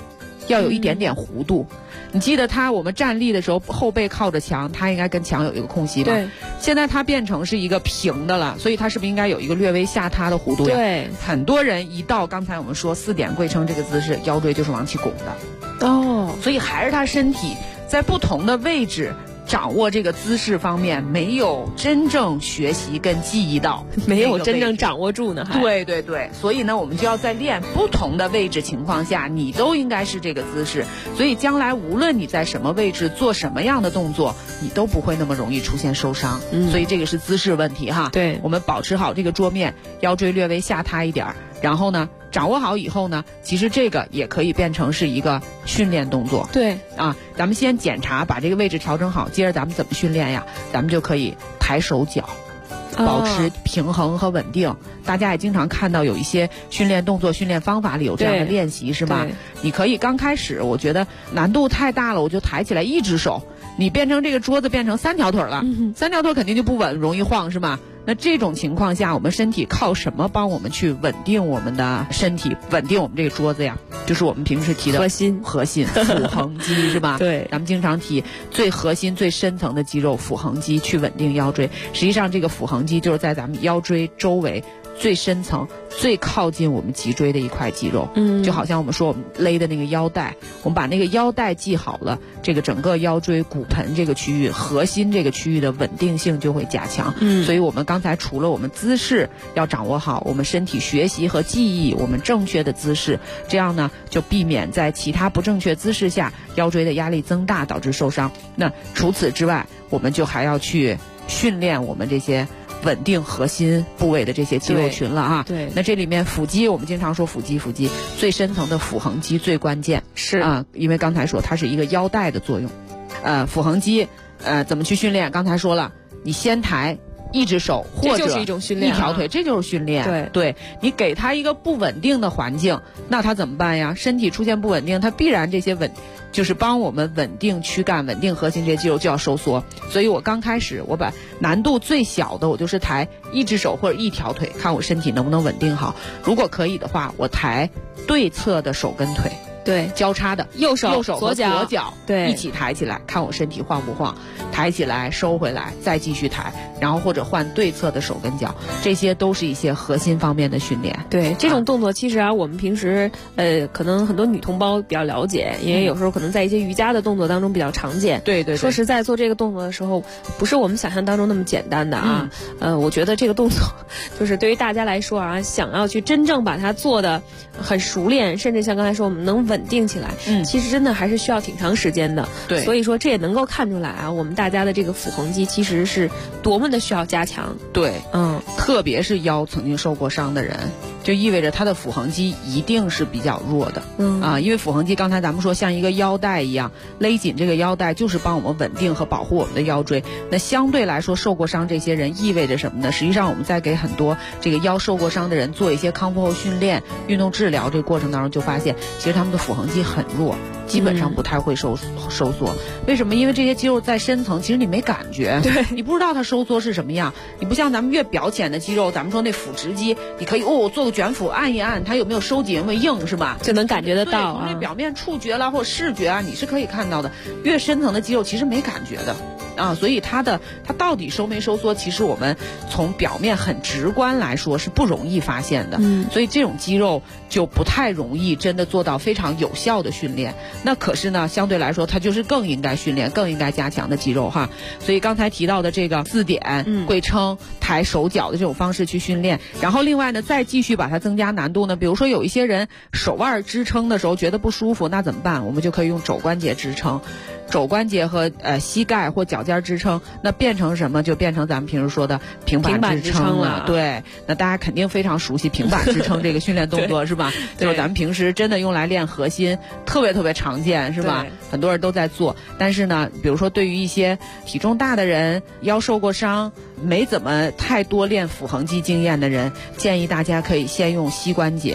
要有一点点弧度。你记得我们站立的时候后背靠着墙，它应该跟墙有一个空隙吧？ 对。 现在它变成是一个平的了，所以它是不是应该有一个略微下塌的弧度呀？ 对。 很多人一到刚才我们说4点跪撑这个姿势，腰椎就是往起拱的。 哦。 所以还是他身体在不同的位置掌握这个姿势方面没有真正学习跟记忆到， 没有真正掌握住呢。 对对对，所以呢我们就要在练不同的位置情况下你都应该是这个姿势，所以将来无论你在什么位置做什么样的动作，你都不会那么容易出现受伤。所以这个是姿势问题哈。 对， 我们保持好这个桌面，腰椎略微下塌一点，然后呢掌握好以后呢，其实这个也可以变成是一个训练动作。 对啊，咱们先检查把这个位置调整好，接着咱们怎么训练呀？咱们就可以抬手脚，保持平衡和稳定。大家也经常看到有一些训练动作、训练方法里有这样的练习，是吧？你可以刚开始我觉得难度太大了，我就抬起来一只手，你变成这个桌子变成3条腿了，3条腿肯定就不稳，容易晃，是吧？那这种情况下，我们身体靠什么帮我们去稳定我们的身体，稳定我们这个桌子呀？就是我们平时提的核心腹横肌，是吧？ 对， 咱们经常提最核心最深层的肌肉腹横肌去稳定腰椎。实际上这个腹横肌就是在咱们腰椎周围最深层最靠近我们脊椎的一块肌肉。就好像我们说我们勒的那个腰带，我们把那个腰带系好了，这个整个腰椎骨盆这个区域核心这个区域的稳定性就会加强。所以我们刚才除了我们姿势要掌握好，我们身体学习和记忆我们正确的姿势，这样呢就避免在其他不正确姿势下腰椎的压力增大导致受伤。那除此之外，我们就还要去训练我们这些稳定核心部位的这些肌肉群了啊。 对， 那这里面腹肌，我们经常说腹肌最深层的腹横肌最关键是啊，因为刚才说它是一个腰带的作用。腹横肌怎么去训练？刚才说了，你先抬一只手或者这就是一种训练， 一条腿，这就是训练。对，你给它一个不稳定的环境，那它怎么办呀？身体出现不稳定，它必然这些就是帮我们稳定躯干、稳定核心这些肌肉就要收缩。所以我刚开始我把难度最小的，我就是抬一只手或者一条腿，看我身体能不能稳定好。如果可以的话，我抬对侧的手跟腿。 对， 交叉的右手和左脚对一起抬起来，看我身体晃不晃，抬起来收回来，再继续抬，然后或者换对侧的手跟脚，这些都是一些核心方面的训练。 对，这种动作其实我们平时可能很多女同胞比较了解，也有时候可能在一些瑜伽的动作当中比较常见。 对， 说实在，做这个动作的时候，不是我们想象当中那么简单的啊。我觉得这个动作就是对于大家来说想要去真正把它做的很熟练，甚至像刚才说我们能稳定起来，其实真的还是需要挺长时间的。 对， 所以说这也能够看出来我们大家的这个腹横肌其实是多么的需要加强。 对，特别是腰曾经受过伤的人，就意味着他的腹横肌一定是比较弱的。因为腹横肌刚才咱们说像一个腰带一样，勒紧这个腰带就是帮我们稳定和保护我们的腰椎。那相对来说受过伤这些人意味着什么呢？实际上我们在给很多这个腰受过伤的人做一些康复后训练、运动治疗这个过程当中，就发现其实他们的腹横肌很弱，基本上不太会收缩。为什么？因为这些肌肉在深层，其实你没感觉， 对， 你不知道它收缩是什么样。你不像咱们越表浅的肌肉，咱们说那腹直肌，你可以做个卷腹按一按，它有没有收紧，有没有硬，是吧？ 就能感觉得到从这表面触觉啦或者视觉你是可以看到的。越深层的肌肉其实没感觉的。所以它到底收没收缩，其实我们从表面很直观来说是不容易发现的。所以这种肌肉就不太容易真的做到非常有效的训练。那可是呢，相对来说它就是更应该训练、更应该加强的肌肉哈。所以刚才提到的这个4点跪撑、抬手脚的这种方式去训练，然后另外呢再继续把它增加难度呢，比如说有一些人手腕支撑的时候觉得不舒服，那怎么办？我们就可以用肘关节支撑。肘关节和膝盖或脚尖支撑，那变成什么？就变成咱们平时说的平板支撑了。对，那大家肯定非常熟悉平板支撑这个训练动作是吧？就是咱们平时真的用来练核心，特别特别常见是吧？很多人都在做。但是呢，比如说对于一些体重大的人、腰受过伤、没怎么太多练腹横肌经验的人，建议大家可以先用膝关节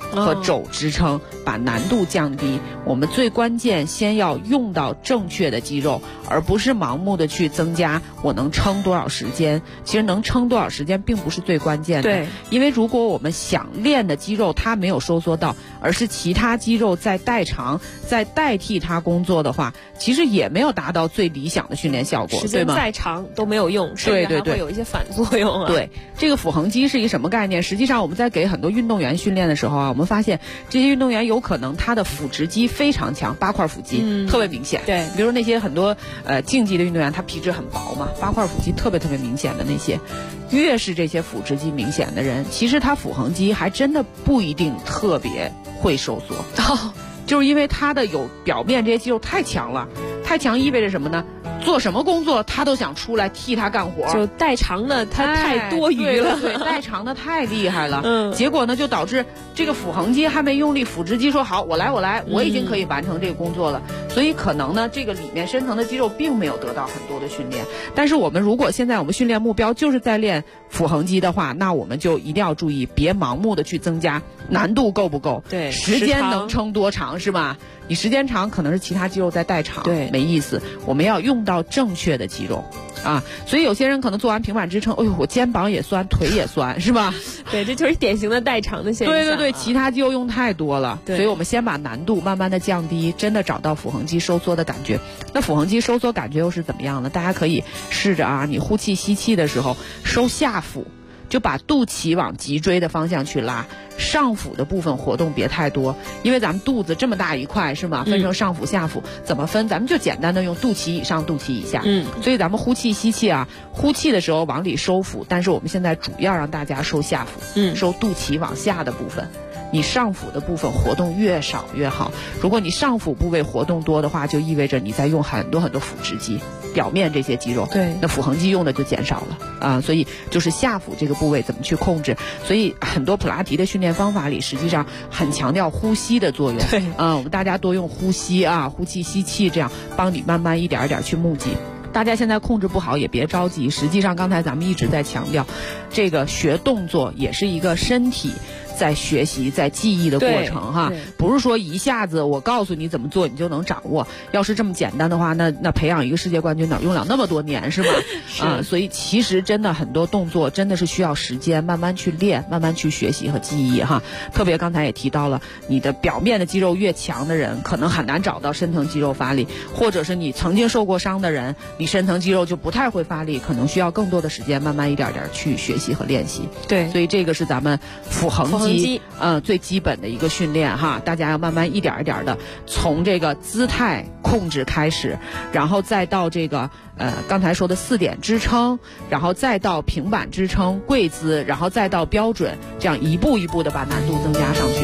和肘支撑，把难度降低。我们最关键先要用到正确的肌肉，而不是盲目的去增加我能撑多少时间。其实能撑多少时间并不是最关键的， 对， 因为如果我们想练的肌肉它没有收缩到，而是其他肌肉在代偿，在代替它工作的话，其实也没有达到最理想的训练效果， 时间再长都没有用，甚至还会有一些反作用啊。 对，这个腹横肌是一个什么概念？实际上我们在给很多运动员训练的时候啊，我们发现这些运动员有可能他的腹直肌非常强，八块腹肌特别明显。 对， 比如那些很多竞技的运动员，他皮质很薄嘛，八块腹肌特别明显的那些，越是这些腹直肌明显的人，其实他腹横肌还真的不一定特别会收缩。就是因为他的表面这些肌肉太强了，太强意味着什么呢？做什么工作他都想出来替他干活， 就代偿的他太多余了， 对，代偿的太厉害了。结果呢就导致这个腹横肌还没用力，腹直肌说好我来，我已经可以完成这个工作了。所以可能呢这个里面深层的肌肉并没有得到很多的训练。但是我们如果现在我们训练目标就是在练腹横肌的话，那我们就一定要注意，别盲目的去增加，难度够不够？ 对， 时间能撑多长是吧？你时间长可能是其他肌肉在代偿， 对， 没意思。我们要用到正确的肌肉啊，所以有些人可能做完平板支撑，哎呦，我肩膀也酸，腿也酸，是吧？ 对，这就是典型的代偿的现象。 对，其他肌肉用太多了，所以我们先把难度慢慢的降低，真的找到腹横肌收缩的感觉。那腹横肌收缩感觉又是怎么样呢？大家可以试着啊，你呼气吸气的时候收下腹，就把肚脐往脊椎的方向去拉，上腹的部分活动别太多，因为咱们肚子这么大一块是吗？分成上腹下腹，怎么分？咱们就简单的用肚脐以上肚脐以下。所以咱们呼气吸气啊，呼气的时候往里收腹，但是我们现在主要让大家收下腹，收肚脐往下的部分。你上腹的部分活动越少越好，如果你上腹部位活动多的话，就意味着你在用很多腹直肌表面这些肌肉， 对， 那腹横肌用的就减少了啊。所以就是下腹这个部位怎么去控制，所以很多普拉提的训练方法里实际上很强调呼吸的作用， 对我们大家多用呼吸啊，呼气吸气，这样帮你慢慢一点一点去募集。大家现在控制不好也别着急，实际上刚才咱们一直在强调，这个学动作也是一个身体在学习在记忆的过程哈，不是说一下子我告诉你怎么做你就能掌握。要是这么简单的话，那培养一个世界冠军哪用了那么多年是吧？所以其实真的很多动作真的是需要时间慢慢去练，慢慢去学习和记忆哈。特别刚才也提到了，你的表面的肌肉越强的人，可能很难找到深层肌肉发力，或者是你曾经受过伤的人，你深层肌肉就不太会发力，可能需要更多的时间慢慢一点点去学习和练习。 对， 所以这个是咱们腹横肌最基本的一个训练哈，大家要慢慢一点一点的从这个姿态控制开始，然后再到这个刚才说的4点支撑，然后再到平板支撑跪姿，然后再到标准，这样一步一步的把难度增加上去。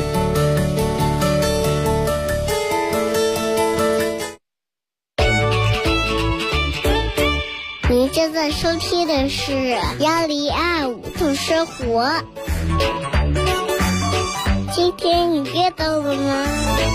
您正在收听的是1025度生活。今天你练到了吗？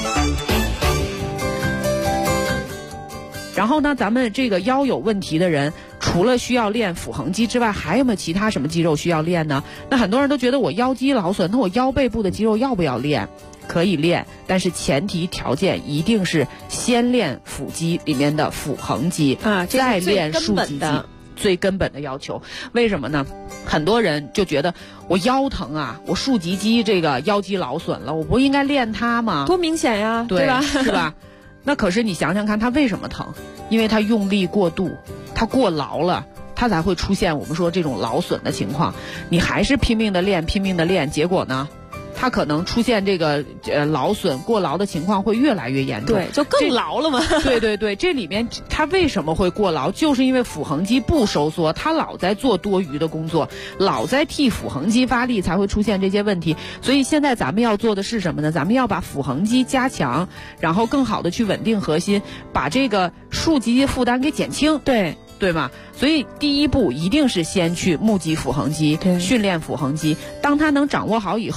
然后呢，咱们这个腰有问题的人，除了需要练腹横肌之外，还有没有其他什么肌肉需要练呢？那很多人都觉得我腰肌劳损，那我腰背部的肌肉要不要练？可以练，但是前提条件一定是先练腹肌里面的腹横肌啊， 再练竖脊肌。最根本的要求，为什么呢？很多人就觉得我腰疼啊，我竖脊肌这个腰肌劳损了，我不应该练它吗？ 多明显呀，对吧？ 是吧？那可是你想想看，它为什么疼？因为它用力过度，它过劳了，它才会出现我们说这种劳损的情况。你还是拼命的练，结果呢？它可能出现这个劳损过劳的情况会越来越严重， 对，就更劳了嘛。 对，这里面它为什么会过劳？就是因为腹横肌不收缩，它老在做多余的工作，老在替腹横肌发力，才会出现这些问题。所以现在咱们要做的是什么呢？咱们要把腹横肌加强，然后更好的去稳定核心，把这个竖脊肌负担给减轻。对吗？所以第一步一定是先去募集腹横肌，训练腹横肌。当它能掌握好以后，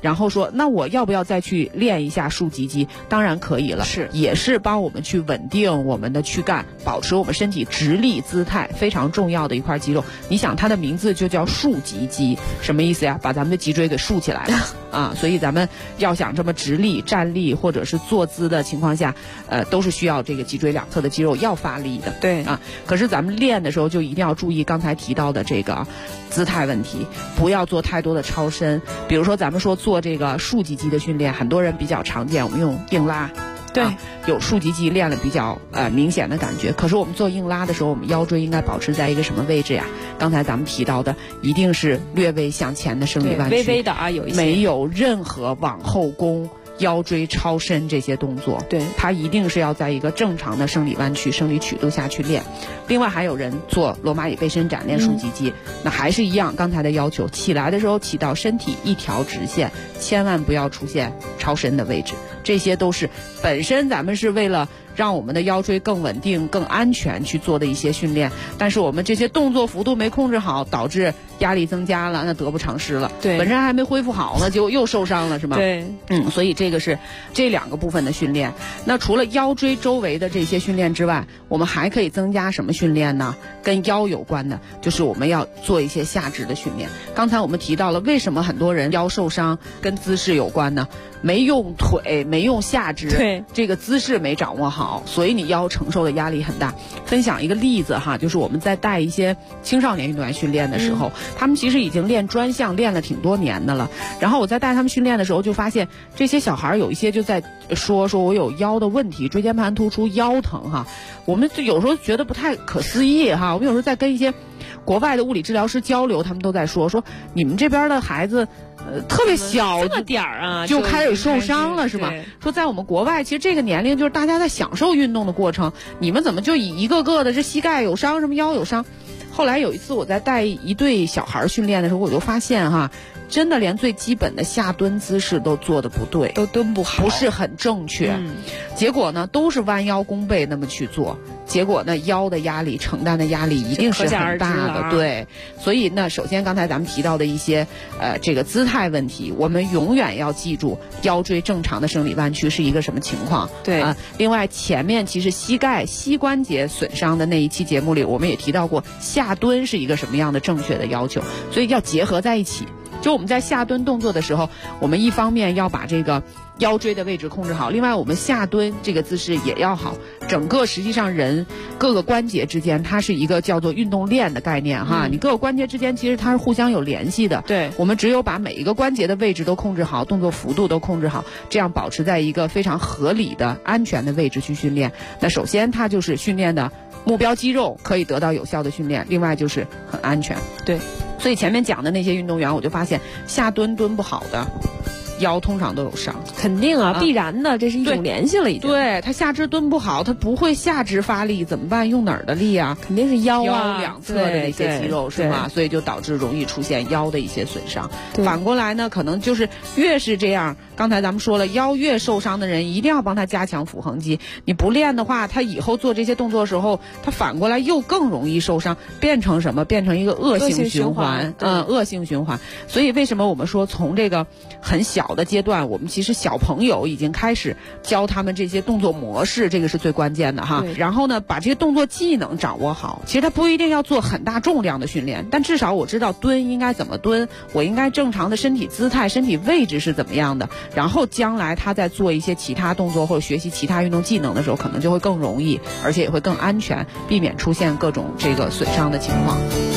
然后说那我要不要再去练一下竖脊肌？当然可以了，也是帮我们去稳定我们的躯干，保持我们身体直立姿态，非常重要的一块肌肉。你想它的名字就叫竖脊肌，什么意思呀？把咱们的脊椎给竖起来了啊！所以咱们要想这么直立、站立或者是坐姿的情况下，都是需要这个脊椎两侧的肌肉要发力的。 对啊，可是咱们练的时候就一定要注意刚才提到的这个姿态问题，不要做太多的超伸。比如说咱们说做这个竖脊肌的训练，很多人比较常见，我们用硬拉。 对， 有竖脊肌练了比较明显的感觉。可是我们做硬拉的时候，我们腰椎应该保持在一个什么位置呀？刚才咱们提到的，一定是略微向前的生理弯曲， 微微的啊，有一些没有任何往后弓、腰椎超伸这些动作。 对， 它一定是要在一个正常的生理弯曲、生理曲度下去练。另外还有人做罗马椅背伸展练竖脊肌，那还是一样刚才的要求，起来的时候起到身体一条直线，千万不要出现超伸的位置。这些都是本身咱们是为了让我们的腰椎更稳定、更安全去做的一些训练，但是我们这些动作幅度没控制好，导致压力增加了，那得不偿失了。 对， 本身还没恢复好呢，就又受伤了，是吗？ 对， 所以这个是这两个部分的训练。那除了腰椎周围的这些训练之外，我们还可以增加什么训练呢？跟腰有关的，就是我们要做一些下肢的训练。刚才我们提到了，为什么很多人腰受伤跟姿势有关呢？没用腿，没用下肢， 对， 这个姿势没掌握好，所以你腰承受的压力很大。分享一个例子哈，就是我们在带一些青少年运动员训练的时候，他们其实已经练专项练了挺多年的了。然后我在带他们训练的时候，就发现这些小孩有一些就在说我有腰的问题，椎间盘突出、腰疼哈。我们就有时候觉得不太可思议哈。我们有时候在跟一些国外的物理治疗师交流，他们都在说你们这边的孩子特别小， 这么点儿啊就开始受伤了是吗？说在我们国外，其实这个年龄就是大家在享受运动的过程，你们怎么就一个个的这膝盖有伤，什么腰有伤？后来有一次我在带一对小孩训练的时候，我就发现哈，真的连最基本的下蹲姿势都做得不对， 都蹲不好， 不是很正确。结果呢，都是弯腰弓背那么去做，结果呢，腰的压力承担的压力一定是很大的。对，所以呢，首先刚才咱们提到的一些这个姿态问题，我们永远要记住腰椎正常的生理弯曲是一个什么情况。 对另外前面其实膝关节损伤的那一期节目里，我们也提到过下蹲是一个什么样的正确的要求，所以要结合在一起。就我们在下蹲动作的时候，我们一方面要把这个腰椎的位置控制好，另外我们下蹲这个姿势也要好。整个实际上人各个关节之间，它是一个叫做运动链的概念哈。你各个关节之间其实它是互相有联系的。 对， 我们只有把每一个关节的位置都控制好，动作幅度都控制好，这样保持在一个非常合理的安全的位置去训练。那首先它就是训练的目标肌肉可以得到有效的训练，另外就是很安全。 对， 所以前面讲的那些运动员，我就发现下蹲蹲不好的腰通常都有伤。 肯定啊，必然的，这是一种联系了已经。 对，他下肢蹲不好，他不会下肢发力，怎么办？用哪儿的力啊？ 肯定是腰两侧的那些肌肉是吗？所以就导致容易出现腰的一些损伤。反过来呢，可能就是越是这样，刚才咱们说了，腰越受伤的人一定要帮他加强腹横肌。你不练的话，他以后做这些动作的时候，他反过来又更容易受伤，变成什么？变成一个恶性循环。恶性循环。所以为什么我们说从这个很小的阶段，我们其实小朋友已经开始教他们这些动作模式，这个是最关键的哈。然后呢，把这些动作技能掌握好。其实他不一定要做很大重量的训练，但至少我知道蹲应该怎么蹲，我应该正常的身体姿态、身体位置是怎么样的。然后将来他在做一些其他动作或者学习其他运动技能的时候，可能就会更容易，而且也会更安全，避免出现各种这个损伤的情况。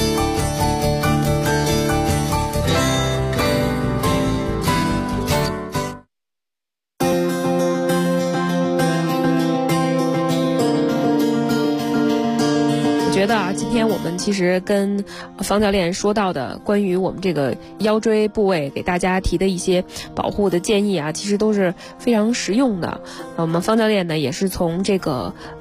觉得啊，今天我们其实跟方教练说到的关于我们这个腰椎部位给大家提的一些保护的建议啊，其实都是非常实用的。我们方教练呢也是从这个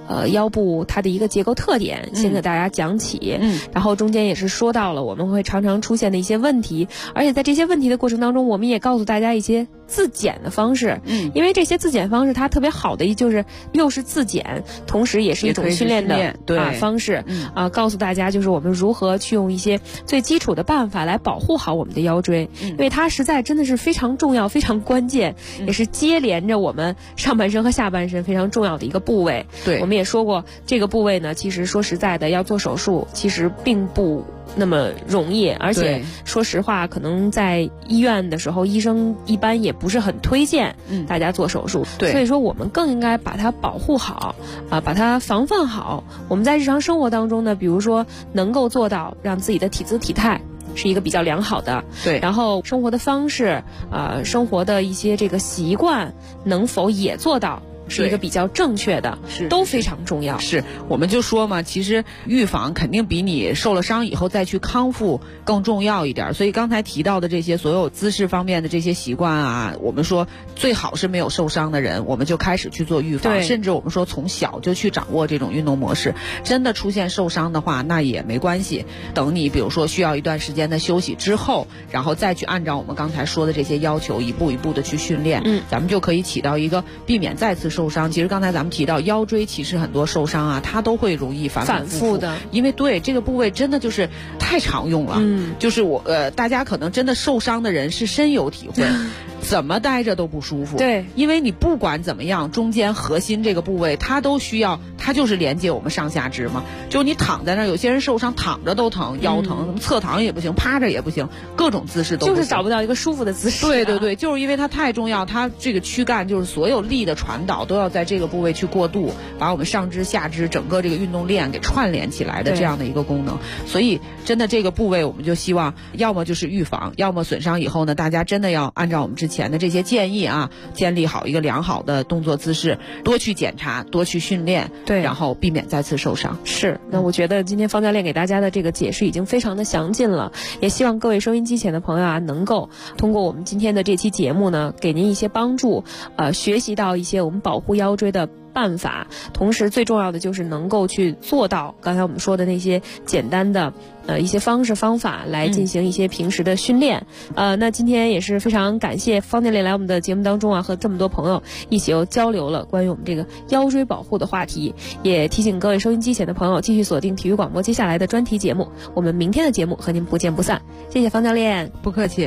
腰部它的一个结构特点，先给大家讲起。然后中间也是说到了我们会常常出现的一些问题，而且在这些问题的过程当中，我们也告诉大家一些自检的方式。因为这些自检方式它特别好的就是又是自检，同时也是一种训练的方式。告诉大家就是我们如何去用一些最基础的办法来保护好我们的腰椎，因为它实在真的是非常重要、非常关键，也是接连着我们上半身和下半身非常重要的一个部位。 对， 我们也说过，这个部位呢，其实说实在的，要做手术其实并不那么容易，而且说实话，可能在医院的时候，医生一般也不是很推荐大家做手术。 对， 所以说我们更应该把它保护好把它防范好。我们在日常生活当中呢，比如说能够做到让自己的体姿体态是一个比较良好的， 对， 然后生活的方式生活的一些这个习惯能否也做到是一个比较正确的，都非常重要。 是，我们就说嘛，其实预防肯定比你受了伤以后再去康复更重要一点。所以刚才提到的这些所有姿势方面的这些习惯啊，我们说最好是没有受伤的人，我们就开始去做预防，甚至我们说从小就去掌握这种运动模式。真的出现受伤的话，那也没关系，等你比如说需要一段时间的休息之后，然后再去按照我们刚才说的这些要求一步一步的去训练，咱们就可以起到一个避免再次受伤。其实刚才咱们提到腰椎，其实很多受伤啊，它都会容易反复的，因为对这个部位真的就是太常用了。就是大家可能真的受伤的人是深有体会。怎么待着都不舒服， 对， 因为你不管怎么样，中间核心这个部位它都需要，它就是连接我们上下肢嘛。就你躺在那儿，有些人受伤躺着都疼，腰疼，侧躺也不行，趴着也不行，各种姿势都不行， 就是找不到一个舒服的姿势。 对对对，就是因为它太重要，它这个躯干就是所有力的传导都要在这个部位去过渡，把我们上肢下肢整个这个运动链给串联起来的这样的一个功能。所以真的这个部位我们就希望要么就是预防，要么损伤以后呢，大家真的要按照我们之前的这些建议啊，建立好一个良好的动作姿势，多去检查，多去训练， 对， 然后避免再次受伤。 是，那我觉得今天方教练给大家的这个解释已经非常的详尽了，也希望各位收音机前的朋友啊，能够通过我们今天的这期节目呢，给您一些帮助，学习到一些我们保护腰椎的办法，同时最重要的就是能够去做到刚才我们说的那些简单的一些方式方法来进行一些平时的训练。那今天也是非常感谢方教练来我们的节目当中啊，和这么多朋友一起又交流了关于我们这个腰椎保护的话题，也提醒各位收音机前的朋友继续锁定体育广播接下来的专题节目，我们明天的节目和您不见不散。谢谢方教练， 不客气。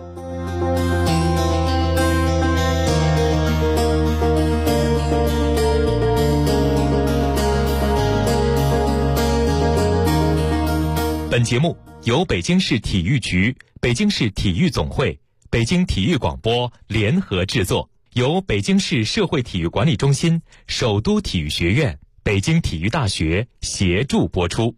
本节目由北京市体育局、北京市体育总会、北京体育广播联合制作，由北京市社会体育管理中心、首都体育学院、北京体育大学协助播出。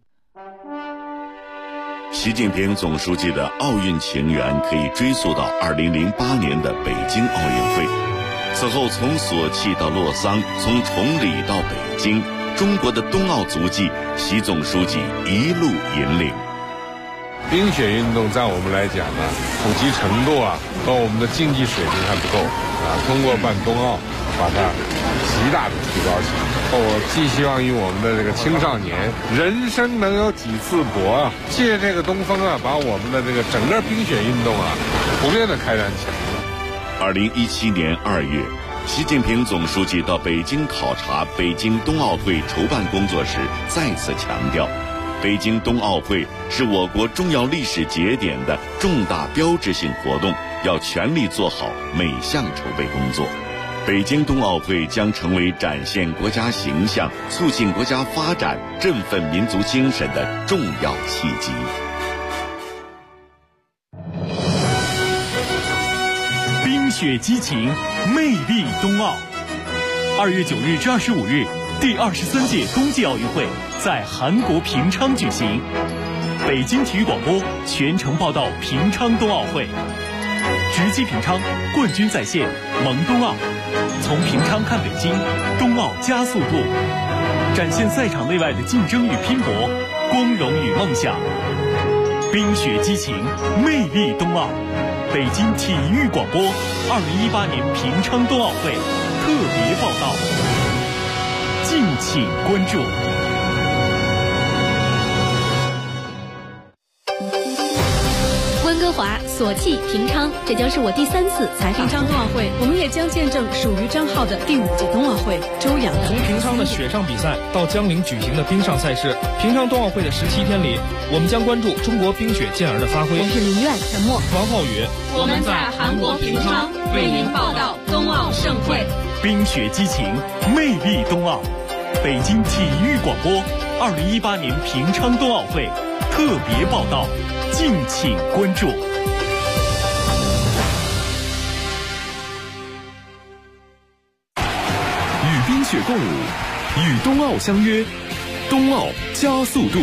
习近平总书记的奥运情缘可以追溯到2008年的北京奥运会。此后从索契到洛桑，从崇礼到北京，中国的冬奥足迹，习总书记一路引领。 冰雪运动在我们来讲呢，普及程度啊和我们的经济水平还不够通过办冬奥把它极大的提高起来。我寄希望于我们的这个青少年，人生能有几次搏啊，借这个东风啊，把我们的这个整个冰雪运动啊普遍的开展起来。 2017年2月，习近平总书记到北京考察北京冬奥会筹办工作时，再次强调，北京冬奥会是我国重要历史节点的重大标志性活动，要全力做好每项筹备工作。北京冬奥会将成为展现国家形象、促进国家发展、振奋民族精神的重要契机。 冰雪激情，魅力冬奥。2月9日至25日，第23届冬季奥运会在韩国平昌举行。北京体育广播全程报道平昌冬奥会，直击平昌，冠军在线，萌冬奥。从平昌看北京，冬奥加速度，展现赛场内外的竞争与拼搏，光荣与梦想。冰雪激情，魅力冬奥。北京体育广播2018年平昌冬奥会特别报道。 敬请关注。 温哥华、索契、平昌，这将是我第3次采访平昌冬奥会，我们也将见证属于张浩的第5届冬奥会。周洋从平昌的雪上比赛到江陵举行的冰上赛事，平昌冬奥会的17天里，我们将关注中国冰雪健儿的发挥。 我是林苑陈默， 王浩宇， 我们在韩国平昌为您报道冬奥盛会。 冰雪激情，魅力冬奥。北京体育广播2018年平昌冬奥会特别报道，敬请关注。 与冰雪共舞，与冬奥相约，冬奥加速度。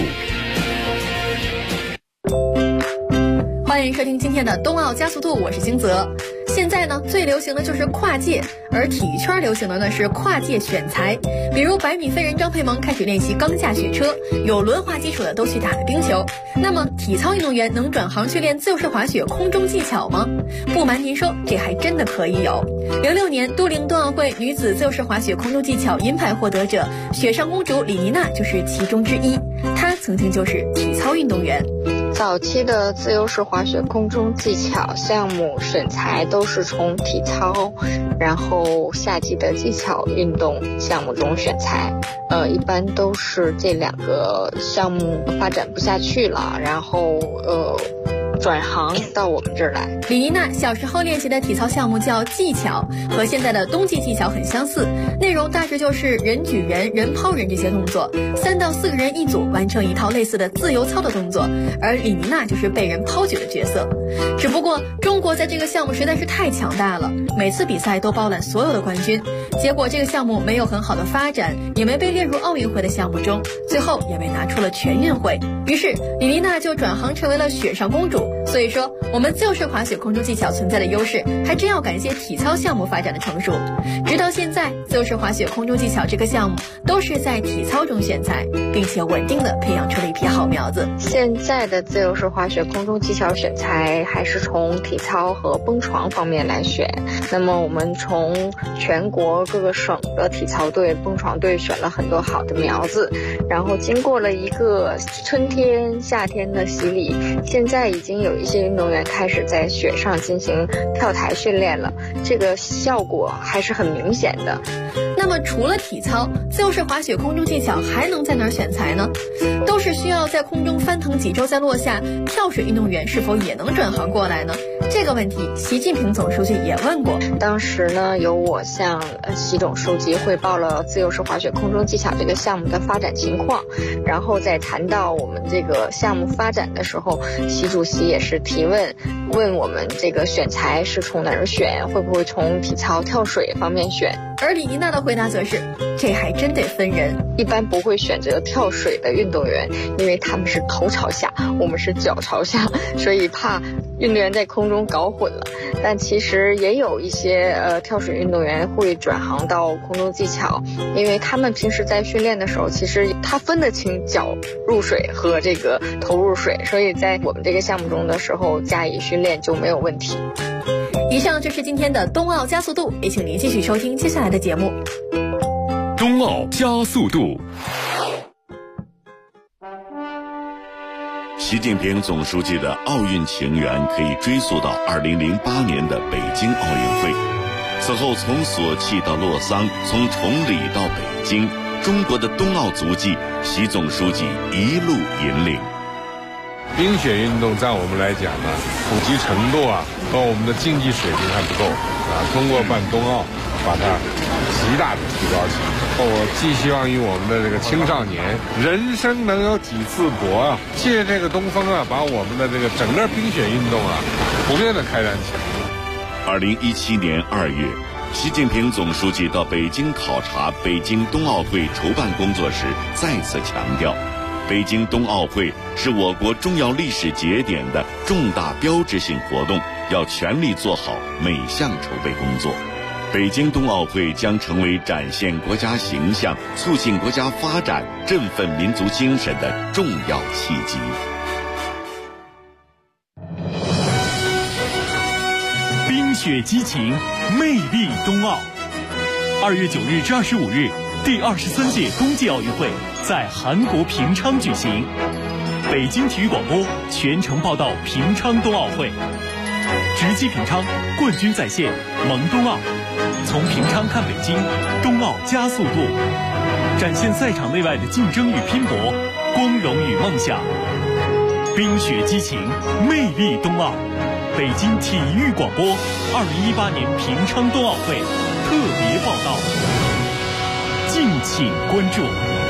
欢迎收听今天的冬奥加速度，我是金泽。现在呢，最流行的就是跨界，而体育圈流行的呢是跨界选材。比如100米飞人张佩萌开始练习钢架雪车，有轮滑基础的都去打了冰球。那么体操运动员能转行去练自由式滑雪空中技巧吗？不瞒您说，这还真的可以有。06年都灵冬奥会女子自由式滑雪空中技巧银牌获得者雪上公主李妮娜就是其中之一，她曾经就是体操运动员。 早期的自由式滑雪空中技巧项目选材都是从体操，然后夏季的技巧运动项目中选材。一般都是这2个项目发展不下去了，然后转行到我们这儿来。 李妮娜小时候练习的体操项目叫技巧，和现在的冬季技巧很相似，内容大致就是人举人、人抛人这些动作，3到4个人一组完成一套类似的自由操的动作，而李妮娜就是被人抛举的角色。只不过中国在这个项目实在是太强大了，每次比赛都包揽所有的冠军，结果这个项目没有很好的发展，也没被列入奥运会的项目中，最后也被拿出了全运会。于是李妮娜就转行成为了雪上公主。所以说，我们自由式滑雪空中技巧存在的优势，还真要感谢体操项目发展的成熟。直到现在，自由式滑雪空中技巧这个项目都是在体操中选材，并且稳定的培养出了一批好苗子。 现在的自由式滑雪空中技巧选材还是从体操和蹦床方面来选。那么我们从全国各个省的体操队、蹦床队选了很多好的苗子，然后经过了一个春天、夏天的洗礼，现在已经有一些运动员开始在雪上进行跳台训练了，这个效果还是很明显的。 那么除了体操，自由式滑雪空中技巧还能在哪儿选材呢？都是需要在空中翻腾几周再落下，跳水运动员是否也能转行过来呢？这个问题习近平总书记也问过。 当时呢，由我向习总书记汇报了自由式滑雪空中技巧这个项目的发展情况，然后在谈到我们这个项目发展的时候，习主席也是提问我们这个选材是从哪儿选，会不会从体操跳水方面选。 而李妮娜的回答则是，这还真得分人， 一般不会选择跳水的运动员，因为他们是头朝下，我们是脚朝下，所以怕运动员在空中搞混了。但其实也有一些跳水运动员会转行到空中技巧，因为他们平时在训练的时候，其实他分得清脚入水和这个头入水，所以在我们这个项目中的时候加以训练就没有问题。 以上就是今天的冬奥加速度，也请您继续收听接下来的节目。 冬奥加速度。 习近平总书记的奥运情缘可以追溯到2008年的北京奥运会。此后从索契到洛桑，从崇礼到北京，中国的冬奥足迹，习总书记一路引领。 冰雪运动在我们来讲呢，普及程度和我们的竞技水平还不够通过办冬奥，把它极大的提高起来。我寄希望于我们的这个青少年，人生能有几次搏借这个东风把我们的这个整个冰雪运动普遍的开展起来。 2017年2月，习近平总书记到北京考察北京冬奥会筹办工作时，再次强调，北京冬奥会是我国重要历史节点的重大标志性活动，要全力做好每项筹备工作。北京冬奥会将成为展现国家形象、促进国家发展、振奋民族精神的重要契机。 冰雪激情，魅力冬奥。2月9日至25日， 第23届冬季奥运会在韩国平昌举行，北京体育广播全程报道平昌冬奥会，直击平昌，冠军在线，萌冬奥，从平昌看北京，冬奥加速度，展现赛场内外的竞争与拼搏，光荣与梦想，冰雪激情，魅力冬奥。北京体育广播2018年平昌冬奥会特别报道，敬请关注。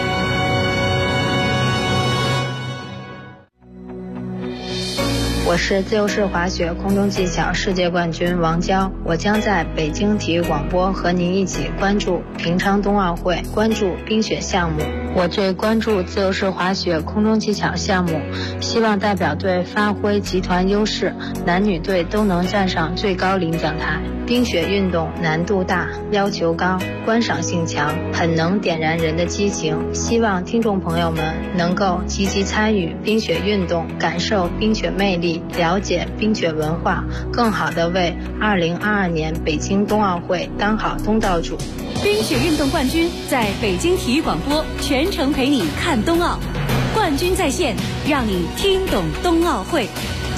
我是自由式滑雪空中技巧世界冠军王娇，我将在北京体育广播和您一起关注平昌冬奥会，关注冰雪项目。我最关注自由式滑雪空中技巧项目，希望代表队发挥集团优势，男女队都能站上最高领奖台。冰雪运动难度大，要求高，观赏性强，很能点燃人的激情。希望听众朋友们能够积极参与冰雪运动，感受冰雪魅力，了解冰雪文化，更好地为2022年北京冬奥会当好东道主。 冰雪运动冠军在北京体育广播全程陪你看冬奥，冠军在线，让你听懂冬奥会。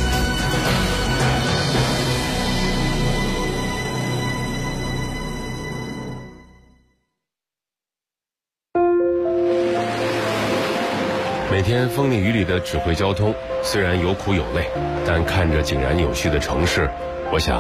每天风里雨里的指挥交通，虽然有苦有累，但看着井然有序的城市，我想